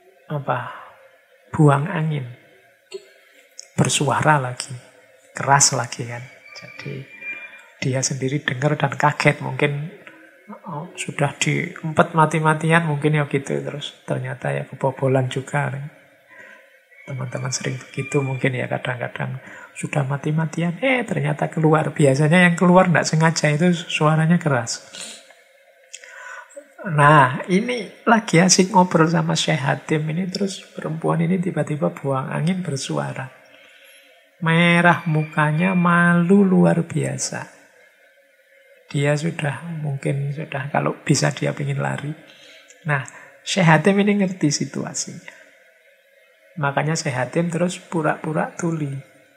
buang angin. Bersuara lagi, keras lagi kan. Jadi dia sendiri dengar dan kaget, mungkin sudah diempet mati-matian, mungkin ya gitu. Terus ternyata ya kebobolan juga. Teman-teman sering begitu mungkin ya, kadang-kadang sudah mati-matian, ternyata keluar. Biasanya yang keluar tidak sengaja itu suaranya keras. Nah, ini lagi asik ngobrol sama Syekh Hatim ini, terus perempuan ini tiba-tiba buang angin bersuara. Merah mukanya, malu luar biasa. Dia sudah kalau bisa dia ingin lari. Nah, Syekh Hatim ini ngerti situasinya. Makanya Syekh Hatim terus pura-pura tuli.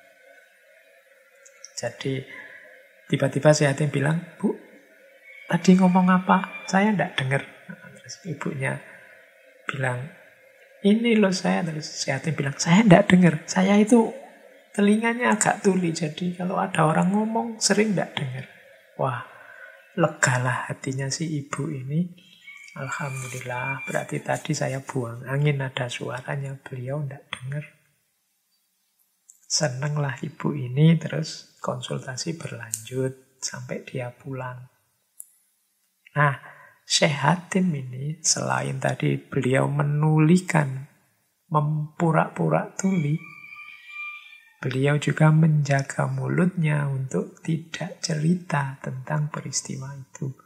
Jadi tiba-tiba Syekh Hatim bilang, "Bu, tadi ngomong apa? Saya tidak dengar." Terus ibunya bilang, "Ini loh saya." Terus Syekh Hatim bilang, "Saya tidak dengar. Saya itu telinganya agak tuli. Jadi kalau ada orang ngomong sering tidak dengar." Wah, legalah hatinya si ibu ini. Alhamdulillah, berarti tadi saya buang angin, ada suaranya, beliau tidak dengar. Senanglah ibu ini, terus konsultasi berlanjut sampai dia pulang. Nah, Syekh Hatim ini selain tadi beliau menulikan, mempura-pura tuli, beliau juga menjaga mulutnya untuk tidak cerita tentang peristiwa itu.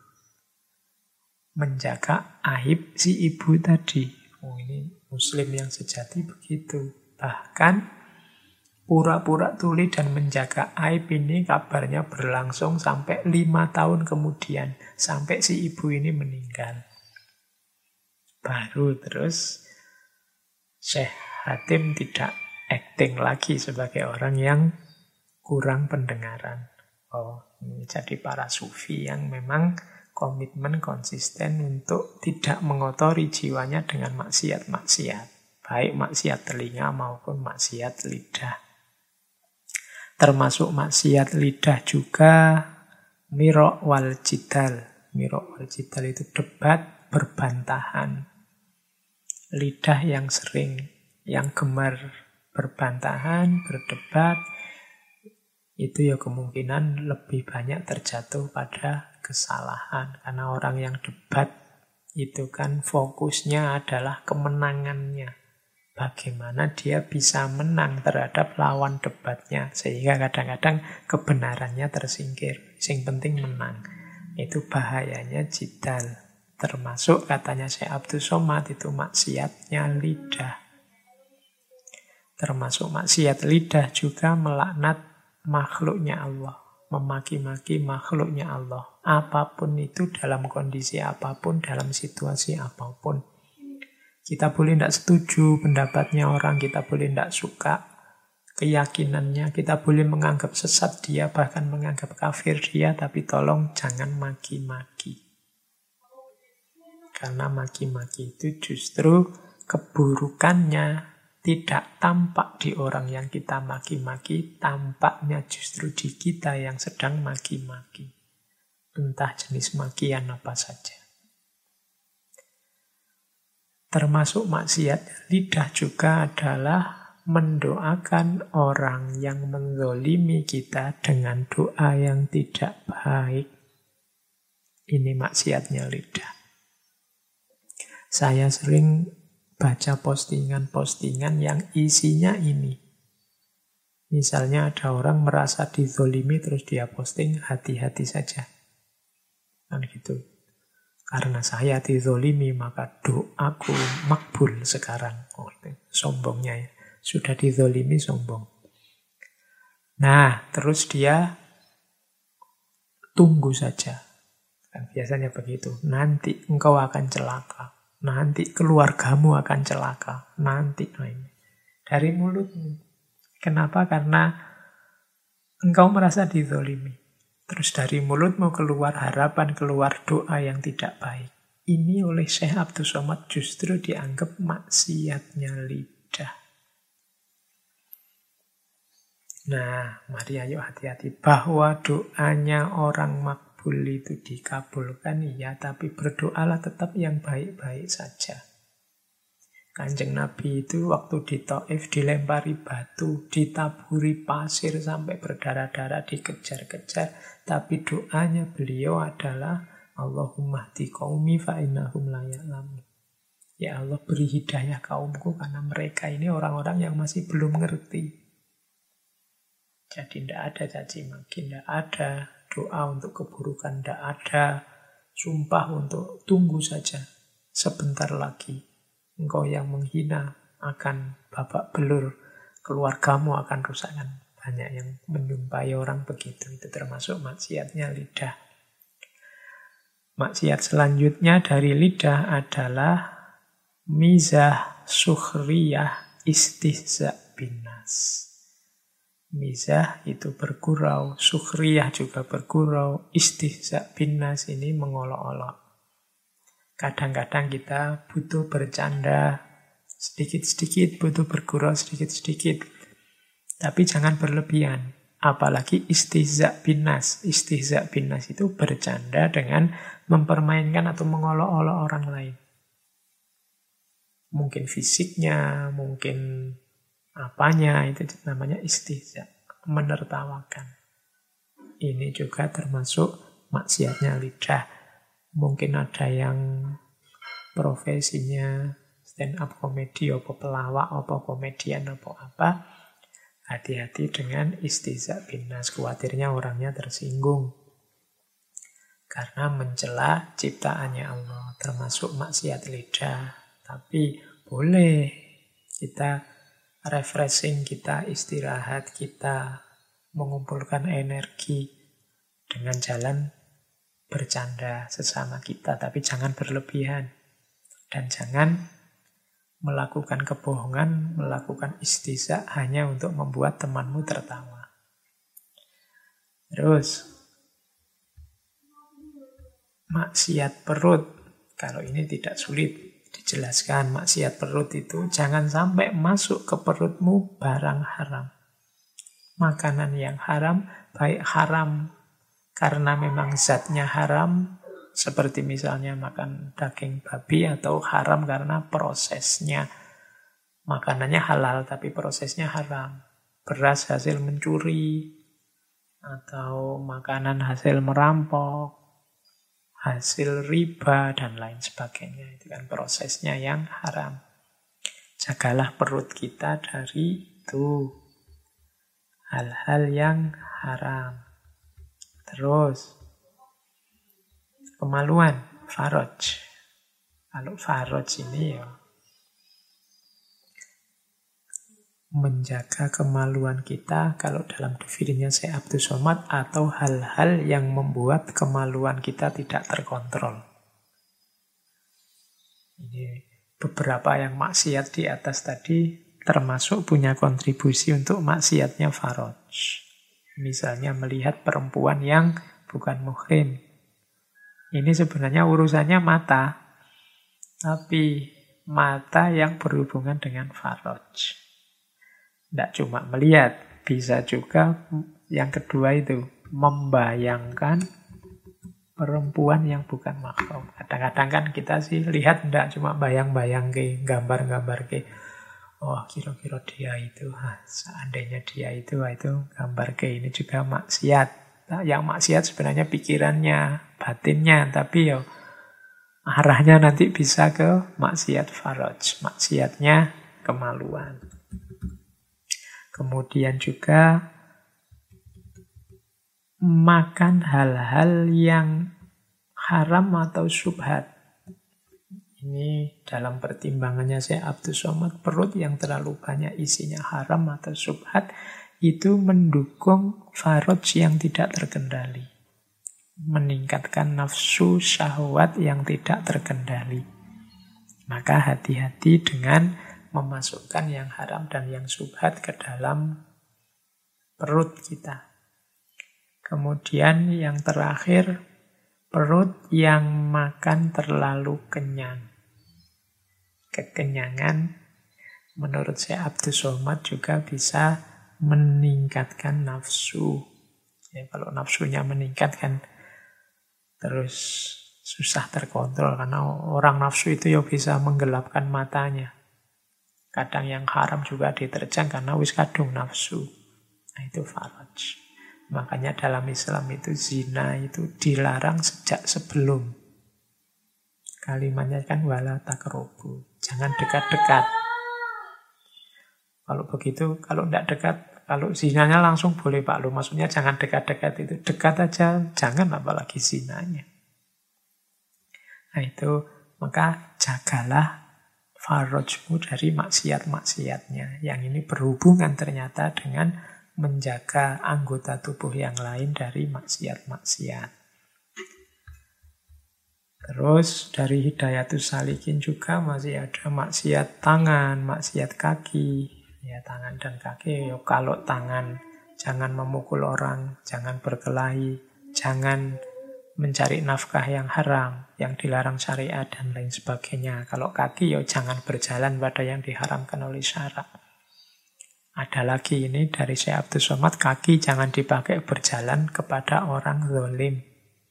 Menjaga aib si ibu tadi. Oh, ini muslim yang sejati begitu. Bahkan pura-pura tuli dan menjaga aib ini kabarnya berlangsung sampai 5 tahun kemudian. Sampai si ibu ini meninggal. Baru terus Syekh Hatim tidak acting lagi sebagai orang yang kurang pendengaran. Oh, ini jadi para sufi yang memang komitmen konsisten untuk tidak mengotori jiwanya dengan maksiat-maksiat. Baik maksiat telinga maupun maksiat lidah. Termasuk maksiat lidah juga mirok wal jidal. Mirok wal jidal itu debat, berbantahan. Lidah yang sering, yang gemar berbantahan, berdebat, itu ya kemungkinan lebih banyak terjatuh pada kesalahan. Karena orang yang debat itu kan fokusnya adalah kemenangannya. Bagaimana dia bisa menang terhadap lawan debatnya. Sehingga kadang-kadang kebenarannya tersingkir. Yang penting menang. Itu bahayanya jidal. Termasuk katanya Syekh Abdul Somad itu maksiatnya lidah. Termasuk maksiat lidah juga melaknat makhluknya Allah. Memaki-maki makhluknya Allah. Apapun itu, dalam kondisi apapun, dalam situasi apapun. Kita boleh tidak setuju pendapatnya orang, kita boleh tidak suka keyakinannya, kita boleh menganggap sesat dia, bahkan menganggap kafir dia, tapi tolong jangan maki-maki. Karena maki-maki itu justru keburukannya tidak tampak di orang yang kita maki-maki, tampaknya justru di kita yang sedang maki-maki. Entah jenis makian apa saja. Termasuk maksiat lidah juga adalah mendoakan orang yang menzolimi kita dengan doa yang tidak baik. Ini maksiatnya lidah. Saya sering baca postingan-postingan yang isinya ini. Misalnya ada orang merasa dizolimi terus dia posting hati-hati saja. Kan gitu. Karena saya dizolimi maka doaku makbul sekarang. Oh, itu sombongnya ya. Sudah dizolimi sombong. Nah, terus dia tunggu saja. Kan biasanya begitu. Nanti engkau akan celaka. Nanti keluargamu akan celaka. Nanti. Nah ini. Dari mulutmu. Kenapa? Karena engkau merasa dizolimi. Terus dari mulutmu keluar harapan, keluar doa yang tidak baik. Ini oleh Syekh Abdul Somad justru dianggap maksiatnya lidah. Nah, mari ayo hati-hati. Bahwa doanya orang makbul itu dikabulkan, iya, tapi berdoalah tetap yang baik-baik saja. Kanjeng Nabi itu waktu di Taif dilempari batu, ditaburi pasir sampai berdarah-darah, dikejar-kejar. Tapi doanya beliau adalah Allahumma hdi qaumi fa innahum la ya'lamun. Ya Allah, beri hidayah kaumku karena mereka ini orang-orang yang masih belum ngerti. Jadi tidak ada caci maki, tidak ada doa untuk keburukan, tidak ada sumpah untuk tunggu saja sebentar lagi. Engkau yang menghina akan babak belur, keluargamu akan rusakan. Banyak yang menyumpahi orang begitu, itu termasuk maksiatnya lidah. Maksiat selanjutnya dari lidah adalah mizah, sukhriyah, istihza binas. Mizah itu bergurau, sukhriyah juga bergurau, istihza binas ini mengolok-olok. Kadang-kadang kita butuh bercanda sedikit-sedikit, butuh bergurau sedikit-sedikit. Tapi jangan berlebihan. Apalagi istihza binas. Istihza binas itu bercanda dengan mempermainkan atau mengolok-olok orang lain. Mungkin fisiknya, mungkin apanya, itu namanya istihza. Menertawakan. Ini juga termasuk maksiatnya lidah. Mungkin ada yang profesinya stand up comedy, apa pelawak, apa komedian, apa apa. Hati-hati dengan istihza binas. Khawatirnya orangnya tersinggung. Karena mencela ciptaannya Allah. Termasuk maksiat lidah. Tapi boleh kita refreshing, kita istirahat, kita mengumpulkan energi dengan jalan bercanda sesama kita, tapi jangan berlebihan. Dan jangan melakukan kebohongan, melakukan istihza hanya untuk membuat temanmu tertawa. Terus, maksiat perut. Kalau ini tidak sulit dijelaskan, maksiat perut itu jangan sampai masuk ke perutmu barang haram. Makanan yang haram, baik haram karena memang zatnya haram, seperti misalnya makan daging babi, atau haram karena prosesnya. Makanannya halal tapi prosesnya haram. Beras hasil mencuri, atau makanan hasil merampok, hasil riba, dan lain sebagainya. Itu kan prosesnya yang haram. Jagalah perut kita dari itu. Hal-hal yang haram. Terus, kemaluan, faraj. Kalau faraj ini ya menjaga kemaluan kita, kalau dalam definisinya Syekh Abdul Somad, atau hal-hal yang membuat kemaluan kita tidak terkontrol. Ini beberapa yang maksiat di atas tadi termasuk punya kontribusi untuk maksiatnya faraj. Misalnya melihat perempuan yang bukan muhrim. Ini sebenarnya urusannya mata. Tapi mata yang berhubungan dengan faraj. Tidak cuma melihat. Bisa juga yang kedua itu. Membayangkan perempuan yang bukan mahram. Kadang-kadang kan kita sih lihat tidak cuma bayang-bayang ke, gambar-gambar ke. Oh, kira-kira dia itu, seandainya dia itu gambar ke, ini juga maksiat. Nah, yang maksiat sebenarnya pikirannya, batinnya, tapi ya arahnya nanti bisa ke maksiat faraj, maksiatnya kemaluan. Kemudian juga makan hal-hal yang haram atau syubhat. Ini dalam pertimbangannya Syekh Abdul Somad, perut yang terlalu banyak isinya haram atau syubhat itu mendukung faraj yang tidak terkendali. Meningkatkan nafsu syahwat yang tidak terkendali. Maka hati-hati dengan memasukkan yang haram dan yang syubhat ke dalam perut kita. Kemudian yang terakhir, perut yang makan terlalu kenyang. Kekenyangan menurut Syekh Abdul Somad juga bisa meningkatkan nafsu. Ya, kalau nafsunya meningkat kan terus susah terkontrol, karena orang nafsu itu ya bisa menggelapkan matanya. Kadang yang haram juga diterjang karena wis kadung nafsu. Nah, itu faraj. Makanya dalam Islam itu zina itu dilarang sejak sebelum. Kalimatnya kan wala taqrabu. Jangan dekat-dekat. Kalau begitu, kalau tidak dekat, kalau zinanya langsung boleh Pak Lu. Maksudnya jangan dekat-dekat itu. Dekat aja, jangan apalagi zinanya. Nah itu, maka jagalah farajmu dari maksiat-maksiatnya. Yang ini berhubungan ternyata dengan menjaga anggota tubuh yang lain dari maksiat-maksiat. Terus dari Hidayatus Salikin juga masih ada maksiat tangan, maksiat kaki. Ya, tangan dan kaki, ya, kalau tangan jangan memukul orang, jangan berkelahi, jangan mencari nafkah yang haram, yang dilarang syariat dan lain sebagainya. Kalau kaki, ya jangan berjalan pada yang diharamkan oleh syarak. Ada lagi ini dari Syekh Abdul Somad, kaki jangan dipakai berjalan kepada orang zalim.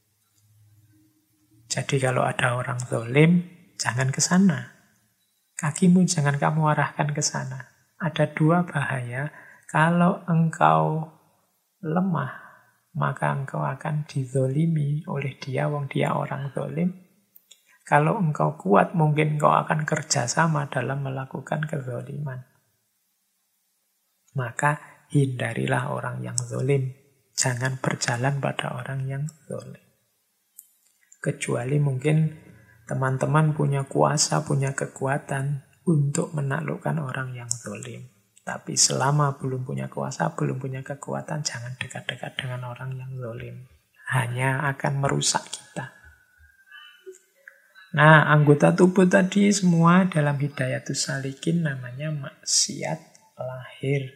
Jadi kalau ada orang zalim, jangan ke sana. Kakimu jangan kamu arahkan ke sana. Ada dua bahaya. Kalau engkau lemah, maka engkau akan dizolimi oleh dia, wong dia orang zalim. Kalau engkau kuat, mungkin engkau akan kerjasama dalam melakukan kezaliman. Maka hindarilah orang yang zalim. Jangan berjalan pada orang yang zalim. Kecuali mungkin teman-teman punya kuasa, punya kekuatan untuk menaklukkan orang yang zalim. Tapi selama belum punya kuasa, belum punya kekuatan, jangan dekat-dekat dengan orang yang zalim. Hanya akan merusak kita. Nah, anggota tubuh tadi semua dalam Hidayatus Salikin namanya maksiat lahir.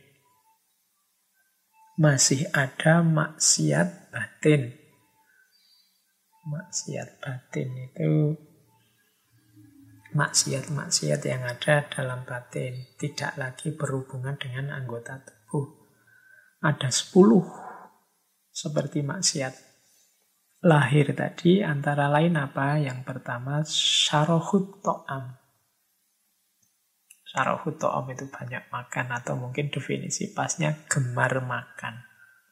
Masih ada maksiat batin. Maksiat batin itu maksiat-maksiat yang ada dalam batin, tidak lagi berhubungan dengan anggota tubuh. Ada 10 seperti maksiat lahir tadi, antara lain apa? Yang pertama, syarahut to'am. Syarahut to'am itu banyak makan, atau mungkin definisi pasnya gemar makan.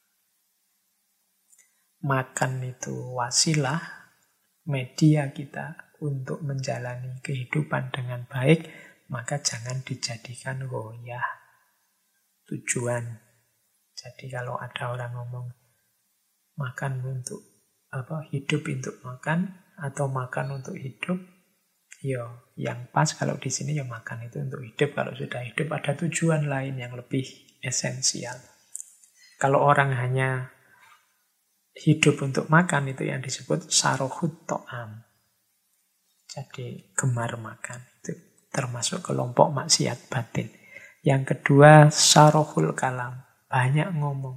Makan itu wasilah, media kita untuk menjalani kehidupan dengan baik, maka jangan dijadikan goyah, tujuan. Jadi kalau ada orang ngomong makan untuk hidup untuk makan atau makan untuk hidup, ya yang pas kalau di sini ya makan itu untuk hidup. Kalau sudah hidup ada tujuan lain yang lebih esensial. Kalau orang hanya hidup untuk makan, itu yang disebut sarohut to'am. Jadi gemar makan, itu termasuk kelompok maksiat batin. Yang kedua, sarohul kalam, banyak ngomong.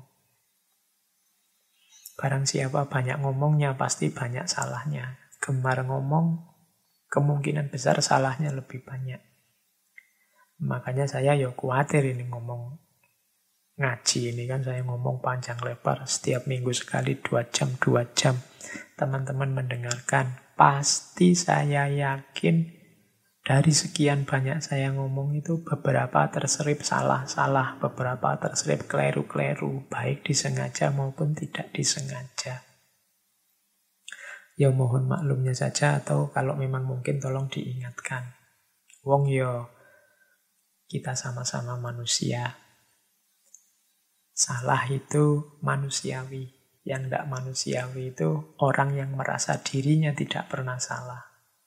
Barang siapa banyak ngomongnya, pasti banyak salahnya. Gemar ngomong, kemungkinan besar salahnya lebih banyak. Makanya saya ya khawatir ini ngomong ngaji ini kan, saya ngomong panjang lebar, setiap minggu sekali 2 jam. Teman-teman mendengarkan. Pasti saya yakin dari sekian banyak saya ngomong itu beberapa terselip salah-salah, beberapa terselip keliru-keliru, baik disengaja maupun tidak disengaja. Ya mohon maklumnya saja, atau kalau memang mungkin tolong diingatkan. Wong yo, kita sama-sama manusia. Salah itu manusiawi. Yang tidak manusiawi itu orang yang merasa dirinya tidak pernah salah.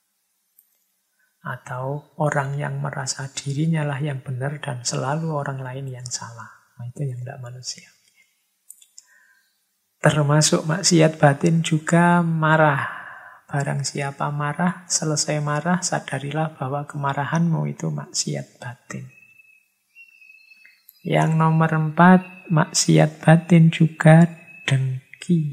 Atau orang yang merasa dirinya lah yang benar dan selalu orang lain yang salah. Nah, itu yang tidak manusiawi. Termasuk maksiat batin juga marah. Barang siapa marah, selesai marah, sadarilah bahwa kemarahanmu itu maksiat batin. Yang nomor 4, maksiat batin juga dengki.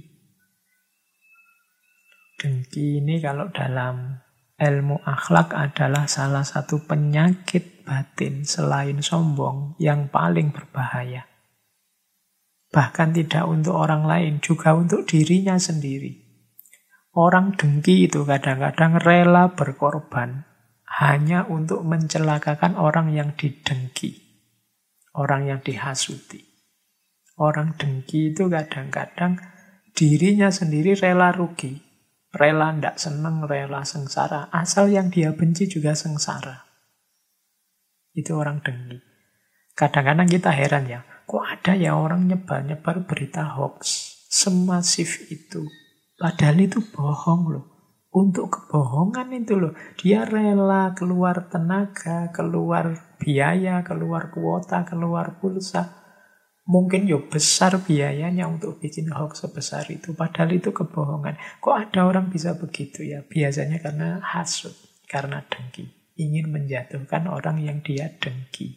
Dengki ini kalau dalam ilmu akhlak adalah salah satu penyakit batin selain sombong yang paling berbahaya. Bahkan tidak untuk orang lain, juga untuk dirinya sendiri. Orang dengki itu kadang-kadang rela berkorban hanya untuk mencelakakan orang yang didengki, orang yang dihasuti. Orang dengki itu kadang-kadang dirinya sendiri rela rugi, rela tidak senang, rela sengsara. Asal yang dia benci juga sengsara. Itu orang dengki. Kadang-kadang kita heran ya, kok ada ya orang nyebar-nyebar berita hoax semasif itu. Padahal itu bohong loh. Untuk kebohongan itu loh, dia rela keluar tenaga, keluar biaya, keluar kuota, keluar pulsa. Mungkin ya besar biayanya untuk bikin hoax sebesar itu. Padahal itu kebohongan. Kok ada orang bisa begitu ya? Biasanya karena hasut, karena dengki. Ingin menjatuhkan orang yang dia dengki.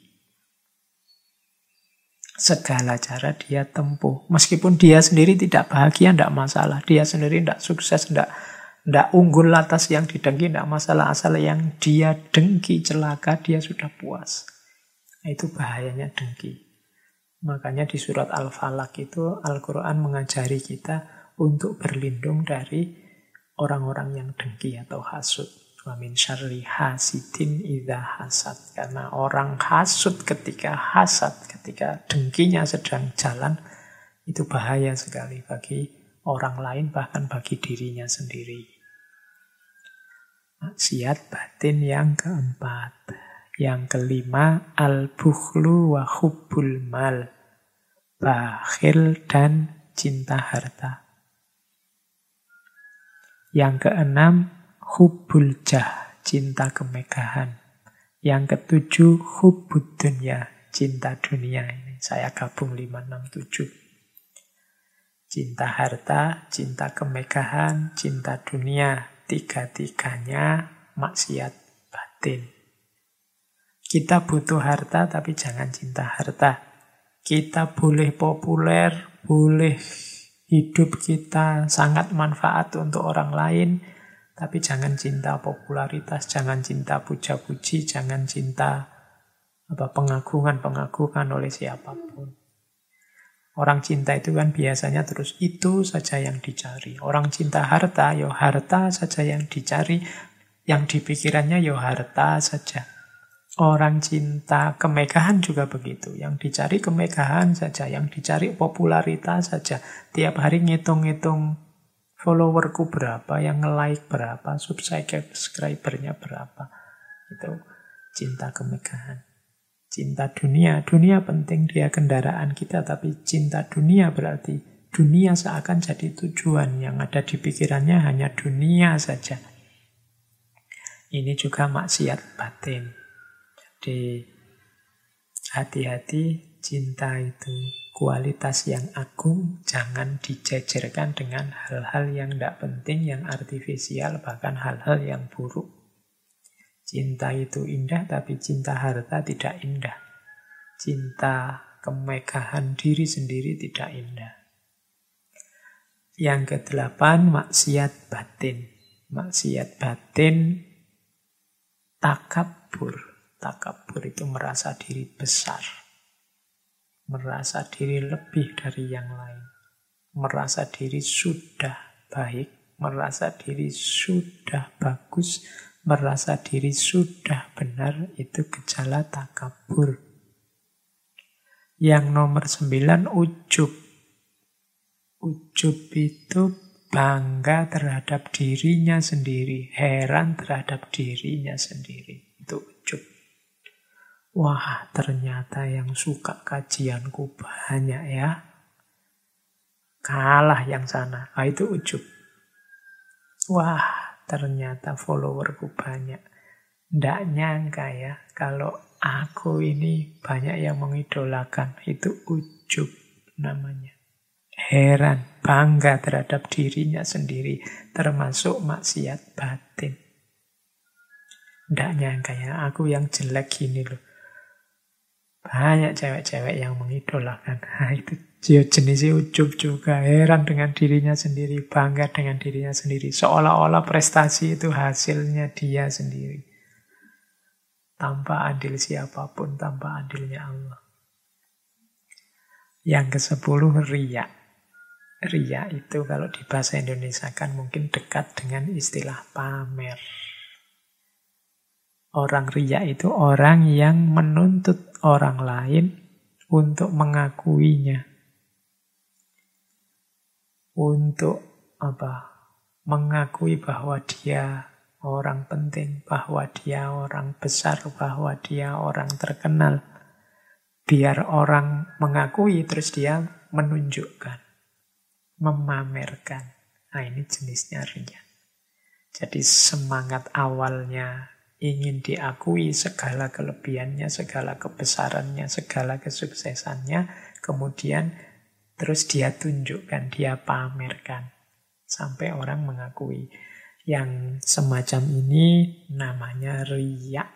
Segala cara dia tempuh. Meskipun dia sendiri tidak bahagia, tidak masalah. Dia sendiri tidak sukses, tidak unggul atas yang didengki, tidak masalah. Asal yang dia dengki celaka, dia sudah puas. Nah, itu bahayanya dengki. Makanya di surat Al-Falaq itu Al-Quran mengajari kita untuk berlindung dari orang-orang yang dengki atau hasud. Wa min syarri hasidin idza hasad. Karena orang hasud ketika hasad, ketika dengkinya sedang jalan, itu bahaya sekali bagi orang lain, bahkan bagi dirinya sendiri. Maksiat batin yang keempat. Yang kelima, al-bukhlu wa hubbul mal. Bakhil dan cinta harta. Yang keenam, hubbul jah, cinta kemegahan. Yang ketujuh, hubbud dunya, cinta dunia. Ini saya gabung 5, 6, 7. Cinta harta, cinta kemegahan, cinta dunia. Tiga-tiganya maksiat batin. Kita butuh harta, tapi jangan cinta harta. Kita boleh populer, boleh hidup kita sangat manfaat untuk orang lain, tapi jangan cinta popularitas, jangan cinta puja-puji, jangan cinta pengagungan oleh siapapun. Orang cinta itu kan biasanya terus itu saja yang dicari. Orang cinta harta, ya harta saja yang dicari. Yang dipikirannya ya harta saja. Orang cinta kemegahan juga begitu. Yang dicari kemegahan saja, yang dicari popularitas saja. Tiap hari ngitung-ngitung followerku berapa, yang nge-like berapa, subscribernya berapa. Itu cinta kemegahan. Cinta dunia. Dunia penting, dia kendaraan kita, tapi cinta dunia berarti dunia seakan jadi tujuan. Yang ada di pikirannya hanya dunia saja. Ini juga maksiat batin. Jadi hati-hati, cinta itu kualitas yang agung, jangan dijejerkan dengan hal-hal yang tidak penting, yang artifisial, bahkan hal-hal yang buruk. Cinta itu indah, tapi cinta harta tidak indah. Cinta kemegahan diri sendiri tidak indah. Yang kedelapan, maksiat batin. Maksiat batin, takabur. Takabur itu merasa diri besar. Merasa diri lebih dari yang lain. Merasa diri sudah baik. Merasa diri sudah bagus. Merasa diri sudah benar. Itu gejala takabur. Yang nomor 9, ujub. Ujub itu bangga terhadap dirinya sendiri. Heran terhadap dirinya sendiri. Itu ujub. Wah, ternyata yang suka kajianku banyak ya. Kalah yang sana. Nah, itu ujub. Wah, ternyata followerku banyak. Nggak nyangka ya, kalau aku ini banyak yang mengidolakan. Itu ujub namanya. Heran, bangga terhadap dirinya sendiri. Termasuk maksiat batin. Nggak nyangka ya, aku yang jelek gini loh. Banyak cewek-cewek yang mengidolakan. Nah, itu jenisnya ujub juga. Heran dengan dirinya sendiri. Bangga dengan dirinya sendiri. Seolah-olah prestasi itu hasilnya dia sendiri. Tanpa andil siapapun. Tanpa andilnya Allah. Yang ke-10, riya. Riya itu kalau di bahasa Indonesia kan mungkin dekat dengan istilah pamer. Orang riya itu orang yang menuntut orang lain untuk mengakuinya. Untuk mengakui bahwa dia orang penting, bahwa dia orang besar, bahwa dia orang terkenal. Biar orang mengakui, terus dia menunjukkan, memamerkan. Nah, ini jenisnya riya. Jadi semangat awalnya ingin diakui segala kelebihannya, segala kebesarannya, segala kesuksesannya, kemudian terus dia tunjukkan, dia pamerkan, sampai orang mengakui. Yang semacam ini namanya riya.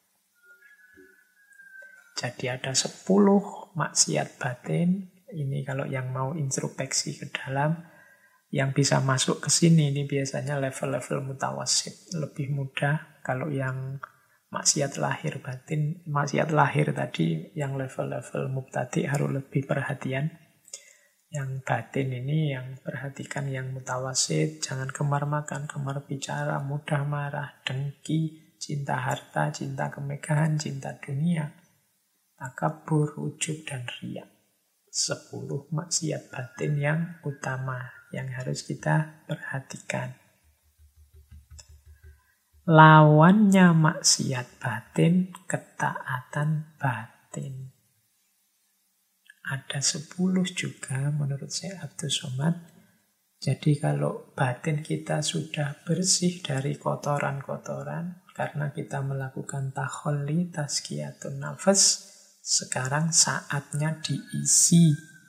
Jadi ada 10 maksiat batin. Ini kalau yang mau introspeksi ke dalam, yang bisa masuk ke sini ini biasanya level-level mutawassit, lebih mudah. Kalau yang maksiat lahir batin, maksiat lahir tadi yang level-level mubtadi harus lebih perhatian. Yang batin ini yang perhatikan yang mutawassit, jangan gemar makan, gemar bicara, mudah marah, dengki, cinta harta, cinta kemegahan, cinta dunia, takabur, ujub, dan riya. 10 maksiat batin yang utama yang harus kita perhatikan. Lawannya maksiat batin, ketaatan batin. Ada 10 juga menurut Syekh Abdul Somad. Jadi kalau batin kita sudah bersih dari kotoran-kotoran, karena kita melakukan takholli, tazkiyatun nafas, sekarang saatnya diisi.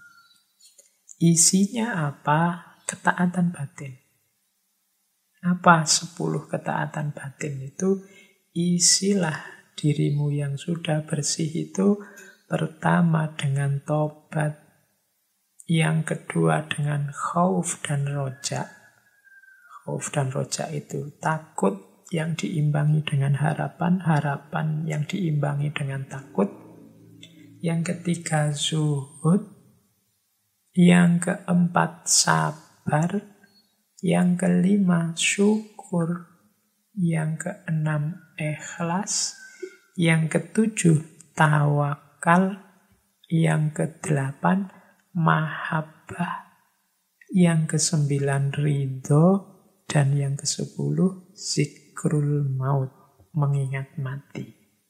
Isinya apa? Ketaatan batin. Apa 10 ketaatan batin itu? Isilah dirimu yang sudah bersih itu pertama dengan tobat, yang kedua dengan khauf dan roja. Khauf dan roja itu takut yang diimbangi dengan harapan, harapan yang diimbangi dengan takut. Yang ketiga zuhud, yang keempat sabar, yang kelima syukur, yang keenam ikhlas, yang ketujuh tawakal, yang kedelapan mahabbah, yang kesembilan ridho, dan yang kesepuluh zikrul maut, mengingat mati.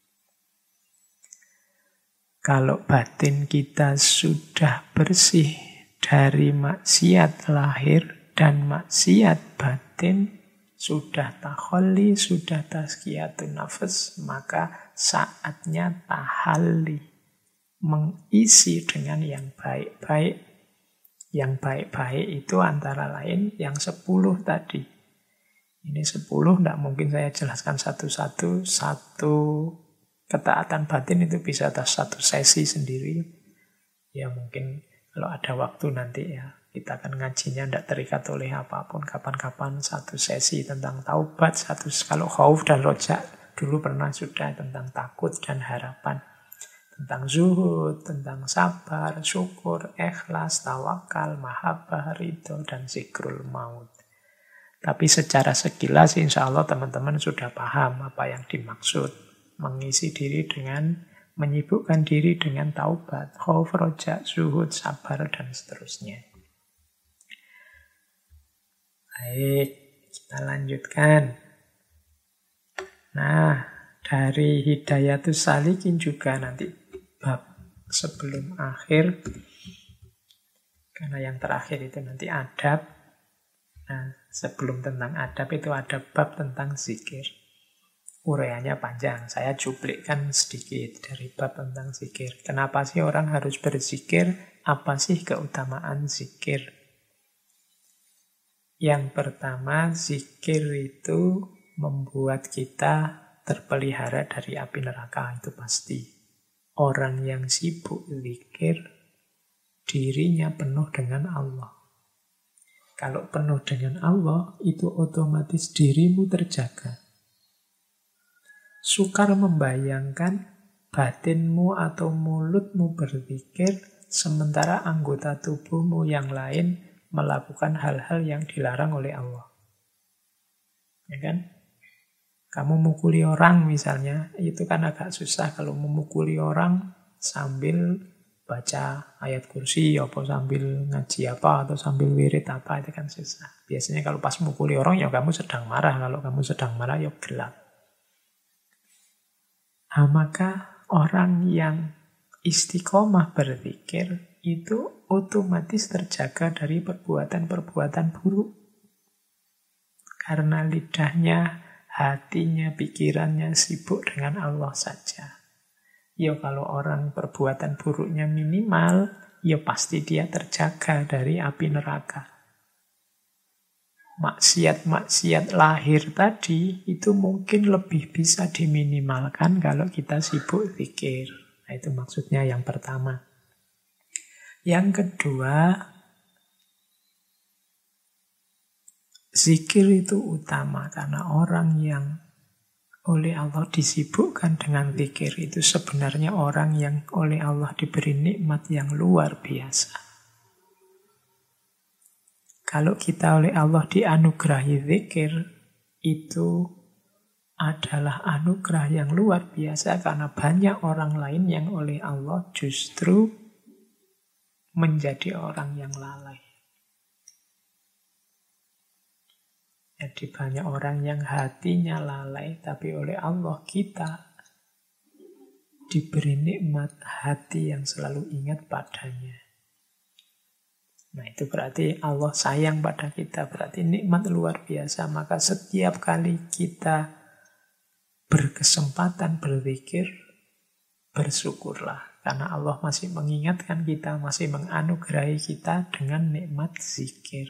Kalau batin kita sudah bersih dari maksiat lahir dan maksiat batin, sudah takholli, sudah tazkiyatun nafas, maka saatnya tahalli, mengisi dengan yang baik-baik. Yang baik-baik itu antara lain yang 10 tadi. Ini 10, tidak mungkin saya jelaskan satu-satu. Satu ketaatan batin itu bisa atas satu sesi sendiri. Ya mungkin kalau ada waktu nanti ya kita akan ngajinya tidak terikat oleh apapun. Kapan-kapan satu sesi tentang taubat, kalau khauf dan roja dulu pernah sudah tentang takut dan harapan, tentang zuhud, tentang sabar, syukur, ikhlas, tawakal, mahabbah, ridho, dan zikrul maut. Tapi secara sekilas insya Allah teman-teman sudah paham apa yang dimaksud. Mengisi diri dengan, menyibukkan diri dengan taubat, khauf, roja, zuhud, sabar, dan seterusnya. Baik, kita lanjutkan. Nah, dari Hidayatus Salikin juga nanti bab sebelum akhir, karena yang terakhir itu nanti adab. Nah, sebelum tentang adab itu ada bab tentang zikir. Uraiannya panjang, saya cuplikkan sedikit dari bab tentang zikir. Kenapa sih orang harus berzikir? Apa sih keutamaan zikir? Yang pertama, zikir itu membuat kita terpelihara dari api neraka, itu pasti. Orang yang sibuk zikir, dirinya penuh dengan Allah. Kalau penuh dengan Allah, itu otomatis dirimu terjaga. Sukar membayangkan batinmu atau mulutmu berzikir, sementara anggota tubuhmu yang lain melakukan hal-hal yang dilarang oleh Allah. Ya kan? Kamu mukuli orang misalnya, itu kan agak susah kalau memukuli orang sambil baca ayat kursi, apa sambil ngaji apa, atau sambil wirid apa, itu kan susah. Biasanya kalau pas mukuli orang, ya kamu sedang marah. Kalau kamu sedang marah, ya gelap. Nah, maka orang yang istiqomah berzikir itu otomatis terjaga dari perbuatan-perbuatan buruk. Karena lidahnya hatinya, pikirannya sibuk dengan Allah saja. Ya kalau orang perbuatan buruknya minimal, ya pasti dia terjaga dari api neraka. Maksiat-maksiat lahir tadi itu mungkin lebih bisa diminimalkan kalau kita sibuk zikir. Nah, itu maksudnya yang pertama. Yang kedua, zikir itu utama karena orang yang oleh Allah disibukkan dengan zikir itu sebenarnya orang yang oleh Allah diberi nikmat yang luar biasa. Kalau kita oleh Allah dianugerahi zikir, itu adalah anugerah yang luar biasa karena banyak orang lain yang oleh Allah justru menjadi orang yang lalai. Jadi banyak orang yang hatinya lalai, tapi oleh Allah kita diberi nikmat hati yang selalu ingat padanya. Nah itu berarti Allah sayang pada kita, berarti nikmat luar biasa. Maka setiap kali kita berkesempatan berzikir, bersyukurlah. Karena Allah masih mengingatkan kita, masih menganugerahi kita dengan nikmat zikir.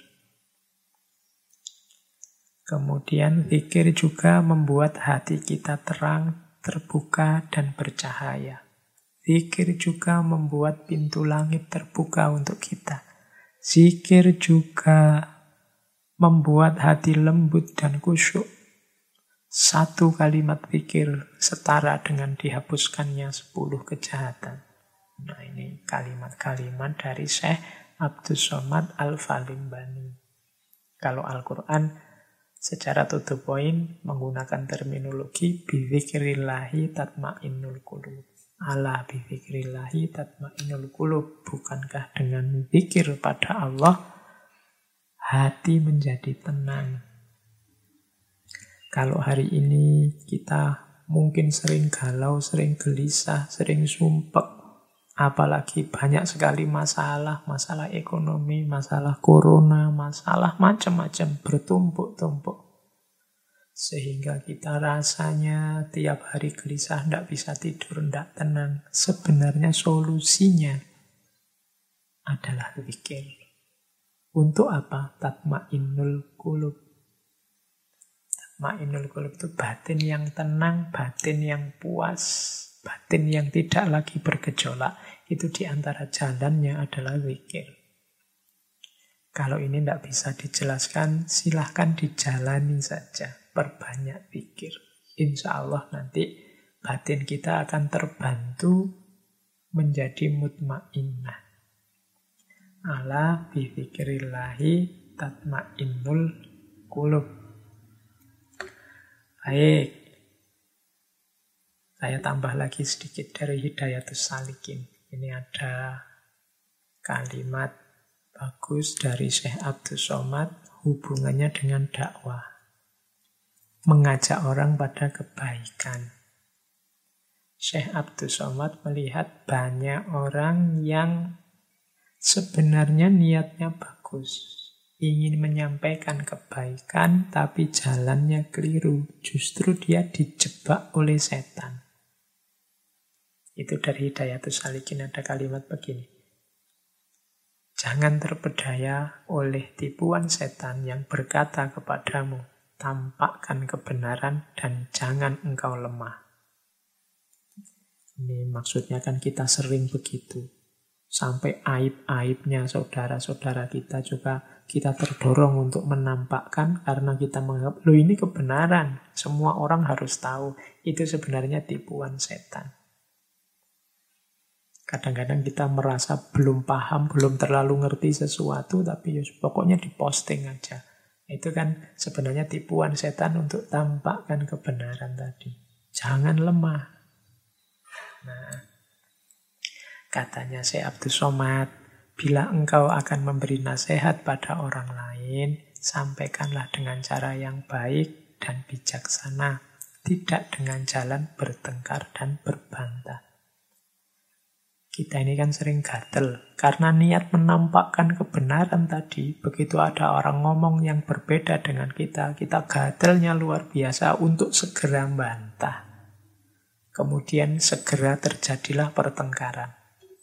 Kemudian zikir juga membuat hati kita terang, terbuka, dan bercahaya. Zikir juga membuat pintu langit terbuka untuk kita. Zikir juga membuat hati lembut dan khusyuk. Satu kalimat zikir setara dengan dihapuskannya 10 kejahatan. Nah ini kalimat-kalimat dari Syekh Abdus Somad Al-Falimbani. Kalau Al-Quran secara to the point menggunakan terminologi bidzikrillahi tatmainnul qulub. Ala bidzikrillahi tatmainnul qulub. Bukankah dengan zikir pada Allah hati menjadi tenang? Kalau hari ini kita mungkin sering galau, sering gelisah, sering sumpek, apalagi banyak sekali masalah, masalah ekonomi, masalah corona, masalah macam-macam bertumpuk-tumpuk. Sehingga kita rasanya tiap hari gelisah, tidak bisa tidur, tidak tenang. Sebenarnya solusinya adalah zikir. Untuk apa? Tatmainnul qulub. Tatmainnul qulub itu batin yang tenang, batin yang puas, batin yang tidak lagi bergejolak. Itu diantara jalannya adalah zikir. Kalau ini tidak bisa dijelaskan, silahkan dijalani saja. Perbanyak zikir. Insya Allah nanti batin kita akan terbantu menjadi mutmainnah. Ala bidzikrillahi tatmainnul qulub. Baik. Saya tambah lagi sedikit dari Hidayatus Salikin. Ini ada kalimat bagus dari Syekh Abdus Somad hubungannya dengan dakwah. Mengajak orang pada kebaikan. Syekh Abdus Somad melihat banyak orang yang sebenarnya niatnya bagus. Ingin menyampaikan kebaikan tapi jalannya keliru. Justru dia dijebak oleh setan. Itu dari Hidayatus Salikin ada kalimat begini. Jangan terpedaya oleh tipuan setan yang berkata kepadamu, tampakkan kebenaran dan jangan engkau lemah. Ini maksudnya kan kita sering begitu. Sampai aib-aibnya saudara-saudara kita juga kita terdorong untuk menampakkan karena kita menganggap, loh ini kebenaran, semua orang harus tahu. Itu sebenarnya tipuan setan. Kadang-kadang kita merasa belum paham, belum terlalu ngerti sesuatu, tapi ya pokoknya diposting aja. Itu kan sebenarnya tipuan setan untuk tampakkan kebenaran tadi. Jangan lemah. Nah, katanya Syekh Abdus Somad, bila engkau akan memberi nasihat pada orang lain, sampaikanlah dengan cara yang baik dan bijaksana, tidak dengan jalan bertengkar dan berbantah. Kita ini kan sering gatel karena niat menampakkan kebenaran tadi. Begitu ada orang ngomong yang berbeda dengan kita gatelnya luar biasa untuk segera bantah. Kemudian segera terjadilah pertengkaran.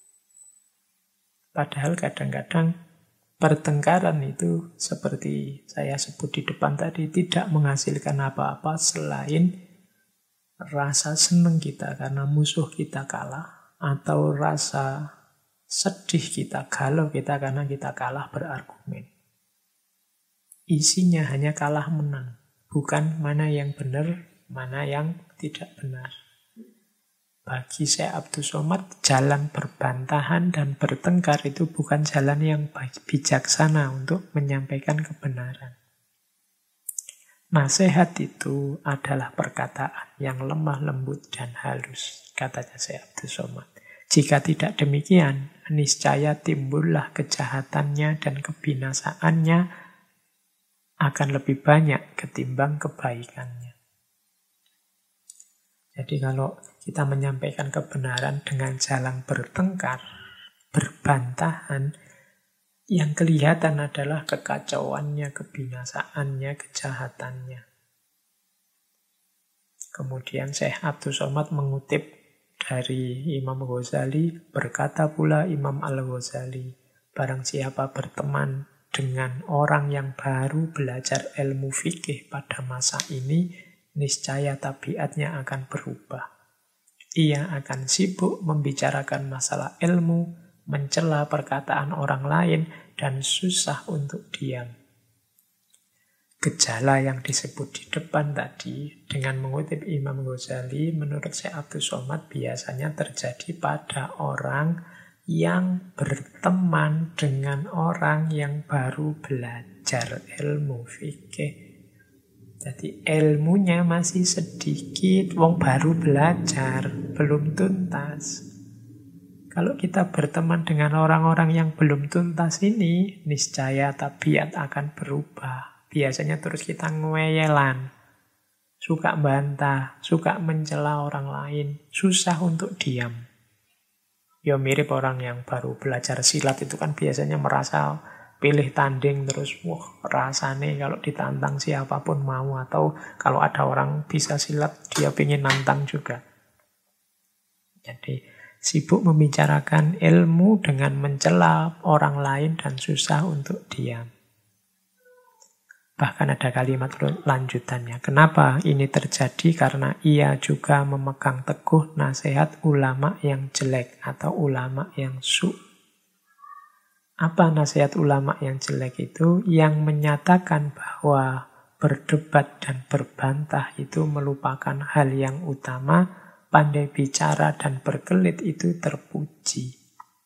Padahal kadang-kadang pertengkaran itu seperti saya sebut di depan tadi tidak menghasilkan apa-apa selain rasa senang kita karena musuh kita kalah. Atau rasa sedih kita, galau kita karena kita kalah berargumen. Isinya hanya kalah menang, bukan mana yang benar, mana yang tidak benar. Bagi Syekh Abdul Somad, jalan berbantahan dan bertengkar itu bukan jalan yang bijaksana untuk menyampaikan kebenaran. Nasihat itu adalah perkataan yang lemah lembut dan halus, katanya Syekh Abdul Somad. Jika tidak demikian, niscaya timbullah kejahatannya dan kebinasaannya akan lebih banyak ketimbang kebaikannya. Jadi kalau kita menyampaikan kebenaran dengan jalan bertengkar, berbantahan, yang kelihatan adalah kekacauannya, kebinasaannya, kejahatannya. Kemudian Syekh Abdul Somad mengutip dari Imam Ghazali, berkata pula Imam Al-Ghazali, barang siapa berteman dengan orang yang baru belajar ilmu fikih pada masa ini, niscaya tabiatnya akan berubah. Ia akan sibuk membicarakan masalah ilmu, mencela perkataan orang lain, dan susah untuk diam. Gejala yang disebut di depan tadi dengan mengutip Imam Ghazali menurut Syekh Abdul Somad biasanya terjadi pada orang yang berteman dengan orang yang baru belajar ilmu fikih. Jadi ilmunya masih sedikit, wong baru belajar, belum tuntas. Kalau kita berteman dengan orang-orang yang belum tuntas ini, niscaya tabiat akan berubah. Biasanya terus kita ngeweyelan, suka bantah, suka mencela orang lain, susah untuk diam. Ya mirip orang yang baru belajar silat itu kan biasanya merasa pilih tanding terus, wah rasanya kalau ditantang siapapun mau. Atau kalau ada orang bisa silat, dia pengen nantang juga. Jadi sibuk membicarakan ilmu dengan mencela orang lain dan susah untuk diam. Bahkan ada kalimat lanjutannya. Kenapa ini terjadi? Karena ia juga memegang teguh nasihat ulama yang jelek atau ulama yang su'. Apa nasihat ulama yang jelek itu? Yang menyatakan bahwa berdebat dan berbantah itu melupakan hal yang utama, pandai bicara dan berkelit itu terpuji.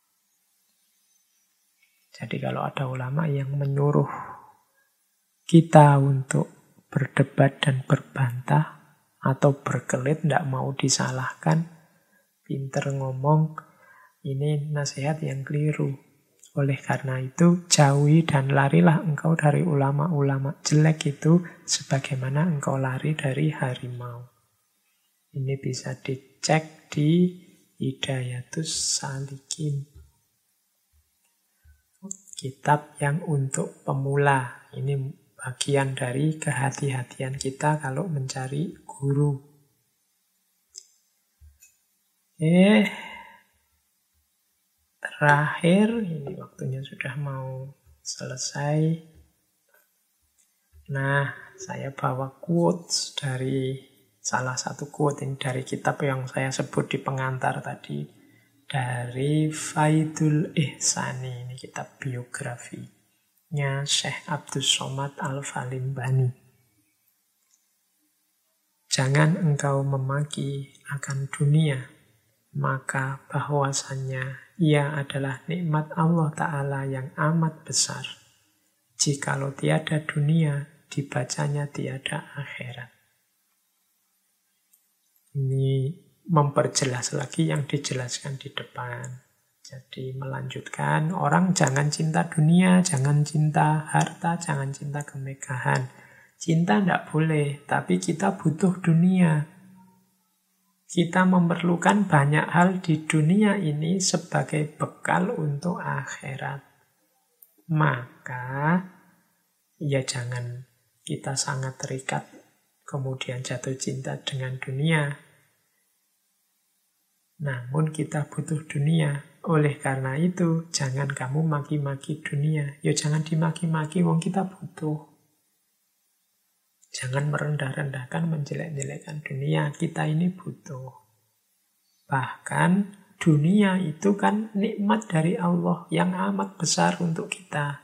Jadi kalau ada ulama yang menyuruh kita untuk berdebat dan berbantah atau berkelit, tidak mau disalahkan, pinter ngomong, ini nasihat yang keliru. Oleh karena itu, jauhi dan larilah engkau dari ulama-ulama jelek itu sebagaimana engkau lari dari harimau. Ini bisa dicek di Hidayatus Salikin. Kitab yang untuk pemula. Ini bagian dari kehati-hatian kita kalau mencari guru. Terakhir, ini waktunya sudah mau selesai. Nah, saya bawa quotes dari salah satu quote ini dari kitab yang saya sebut di pengantar tadi. Dari Faidul Ihsani, ini kitab biografinya Syekh Abdul Somad Al-Falimbani. Jangan engkau memaki akan dunia, maka bahwasannya ia adalah nikmat Allah Ta'ala yang amat besar. Jikalau tiada dunia, dibacanya tiada akhirat. Ini memperjelas lagi yang dijelaskan di depan. Jadi melanjutkan, orang jangan cinta dunia, jangan cinta harta, jangan cinta kemegahan. Cinta tidak boleh, tapi kita butuh dunia. Kita memerlukan banyak hal di dunia ini sebagai bekal untuk akhirat. Maka, ya jangan kita sangat terikat kemudian jatuh cinta dengan dunia. Namun kita butuh dunia. Oleh karena itu, jangan kamu maki-maki dunia. Ya jangan dimaki-maki, wong kita butuh. Jangan merendah-rendahkan, menjelek-jelekkan dunia. Kita ini butuh. Bahkan dunia itu kan nikmat dari Allah yang amat besar untuk kita.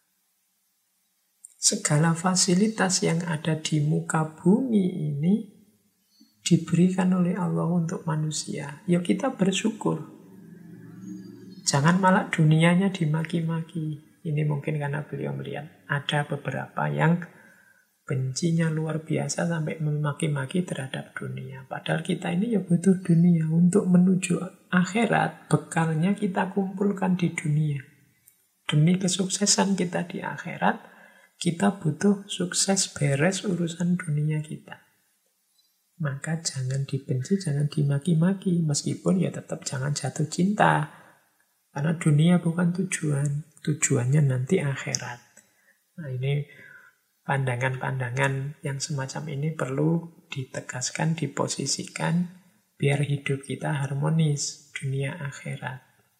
Segala fasilitas yang ada di muka bumi ini diberikan oleh Allah untuk manusia. Ya kita bersyukur. Jangan malah dunianya dimaki-maki. Ini mungkin karena beliau melihat ada beberapa yang bencinya luar biasa sampai memaki-maki terhadap dunia. Padahal kita ini ya butuh dunia. Untuk menuju akhirat, bekalnya kita kumpulkan di dunia. Demi kesuksesan kita di akhirat, kita butuh sukses beres urusan dunia kita. Maka jangan dibenci, jangan dimaki-maki. Meskipun ya tetap jangan jatuh cinta. Karena dunia bukan tujuan. Tujuannya nanti akhirat. Nah ini pandangan-pandangan yang semacam ini perlu ditegaskan, diposisikan, biar hidup kita harmonis, dunia akhirat.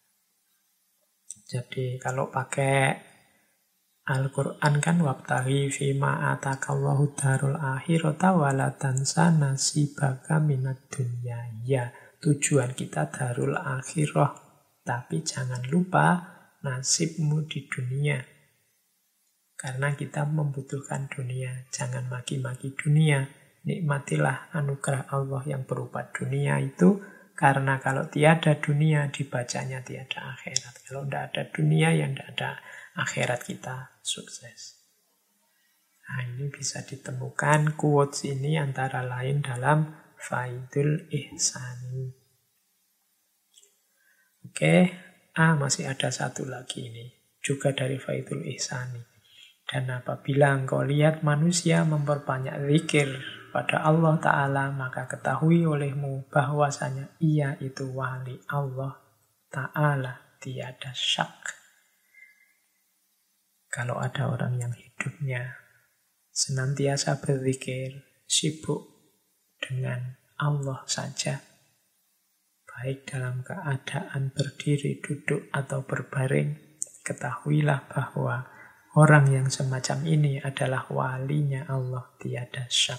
Jadi kalau pakai Al-Quran kan wabtaghi fima atakallahu darul akhirata wala tansa nasibaka minad dunya. Ya, tujuan kita darul akhirah, tapi jangan lupa nasibmu di dunia. Karena kita membutuhkan dunia. Jangan maki-maki dunia. Nikmatilah anugerah Allah yang berupa dunia itu. Karena kalau tiada dunia, dibacanya tiada akhirat. Kalau tidak ada dunia, yang tidak ada akhirat kita sukses. Nah, ini bisa ditemukan quotes ini antara lain dalam Faidul Ihsani. Oke, masih ada satu lagi ini. Juga dari Faidul Ihsani. Dan apabila engkau lihat manusia memperbanyak zikir pada Allah Ta'ala, maka ketahui olehmu bahwasanya ia itu wali Allah Ta'ala, tiada syak. Kalau ada orang yang hidupnya senantiasa berzikir, sibuk dengan Allah saja, baik dalam keadaan berdiri, duduk, atau berbaring, ketahuilah bahwa orang yang semacam ini adalah walinya Allah, tiada syak.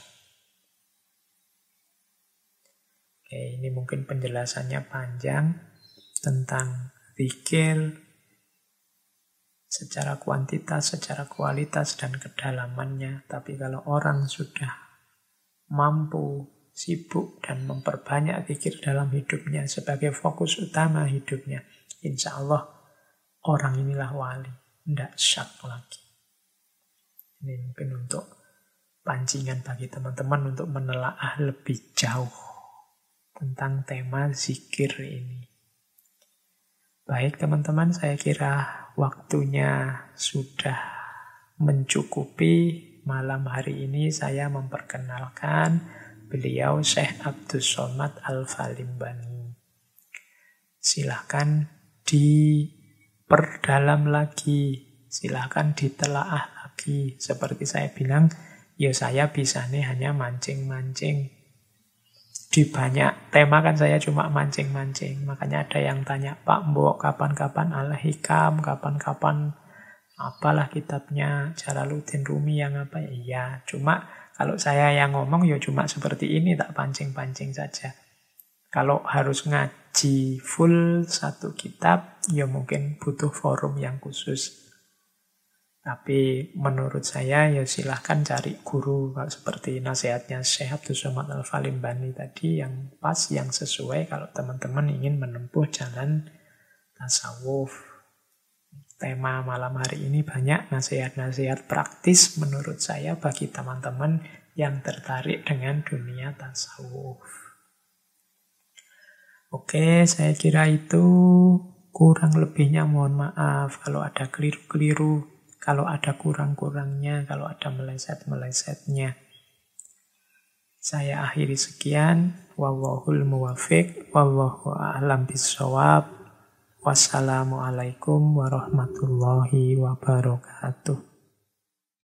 Oke, ini mungkin penjelasannya panjang tentang zikir secara kuantitas, secara kualitas, dan kedalamannya. Tapi kalau orang sudah mampu, sibuk, dan memperbanyak zikir dalam hidupnya sebagai fokus utama hidupnya, insya Allah orang inilah wali. Tidak syak lagi. Ini mungkin untuk pancingan bagi teman-teman untuk menelaah lebih jauh tentang tema zikir ini. Baik teman-teman, saya kira waktunya sudah mencukupi. Malam hari ini saya memperkenalkan beliau Syekh Abdus Somad Al-Falimbani. Silahkan diperdalam lagi, silahkan ditelaah lagi. Seperti saya bilang, ya saya bisa nih hanya mancing-mancing. Di banyak tema kan saya cuma mancing-mancing. Makanya ada yang tanya, Pak Mbok kapan-kapan Al-Hikam, kapan-kapan apalah kitabnya Jalaluddin Rumi yang apa ya. Iya, cuma kalau saya yang ngomong ya cuma seperti ini, tak pancing-pancing saja. Kalau harus ngaji full satu kitab, ya mungkin butuh forum yang khusus. Tapi menurut saya ya silahkan cari guru seperti nasihatnya Syekh Abdus Somad Al-Falimbani tadi, yang pas, yang sesuai kalau teman-teman ingin menempuh jalan tasawuf. Tema malam hari ini banyak nasihat-nasihat praktis menurut saya bagi teman-teman yang tertarik dengan dunia tasawuf. Oke, saya kira itu. Kurang lebihnya mohon maaf kalau ada keliru-keliru, kalau ada kurang-kurangnya, kalau ada meleset-melesetnya. Saya akhiri sekian. Wallahul muwafiq. Wallahu a'lam bishawab. Wassalamualaikum warahmatullahi wabarakatuh.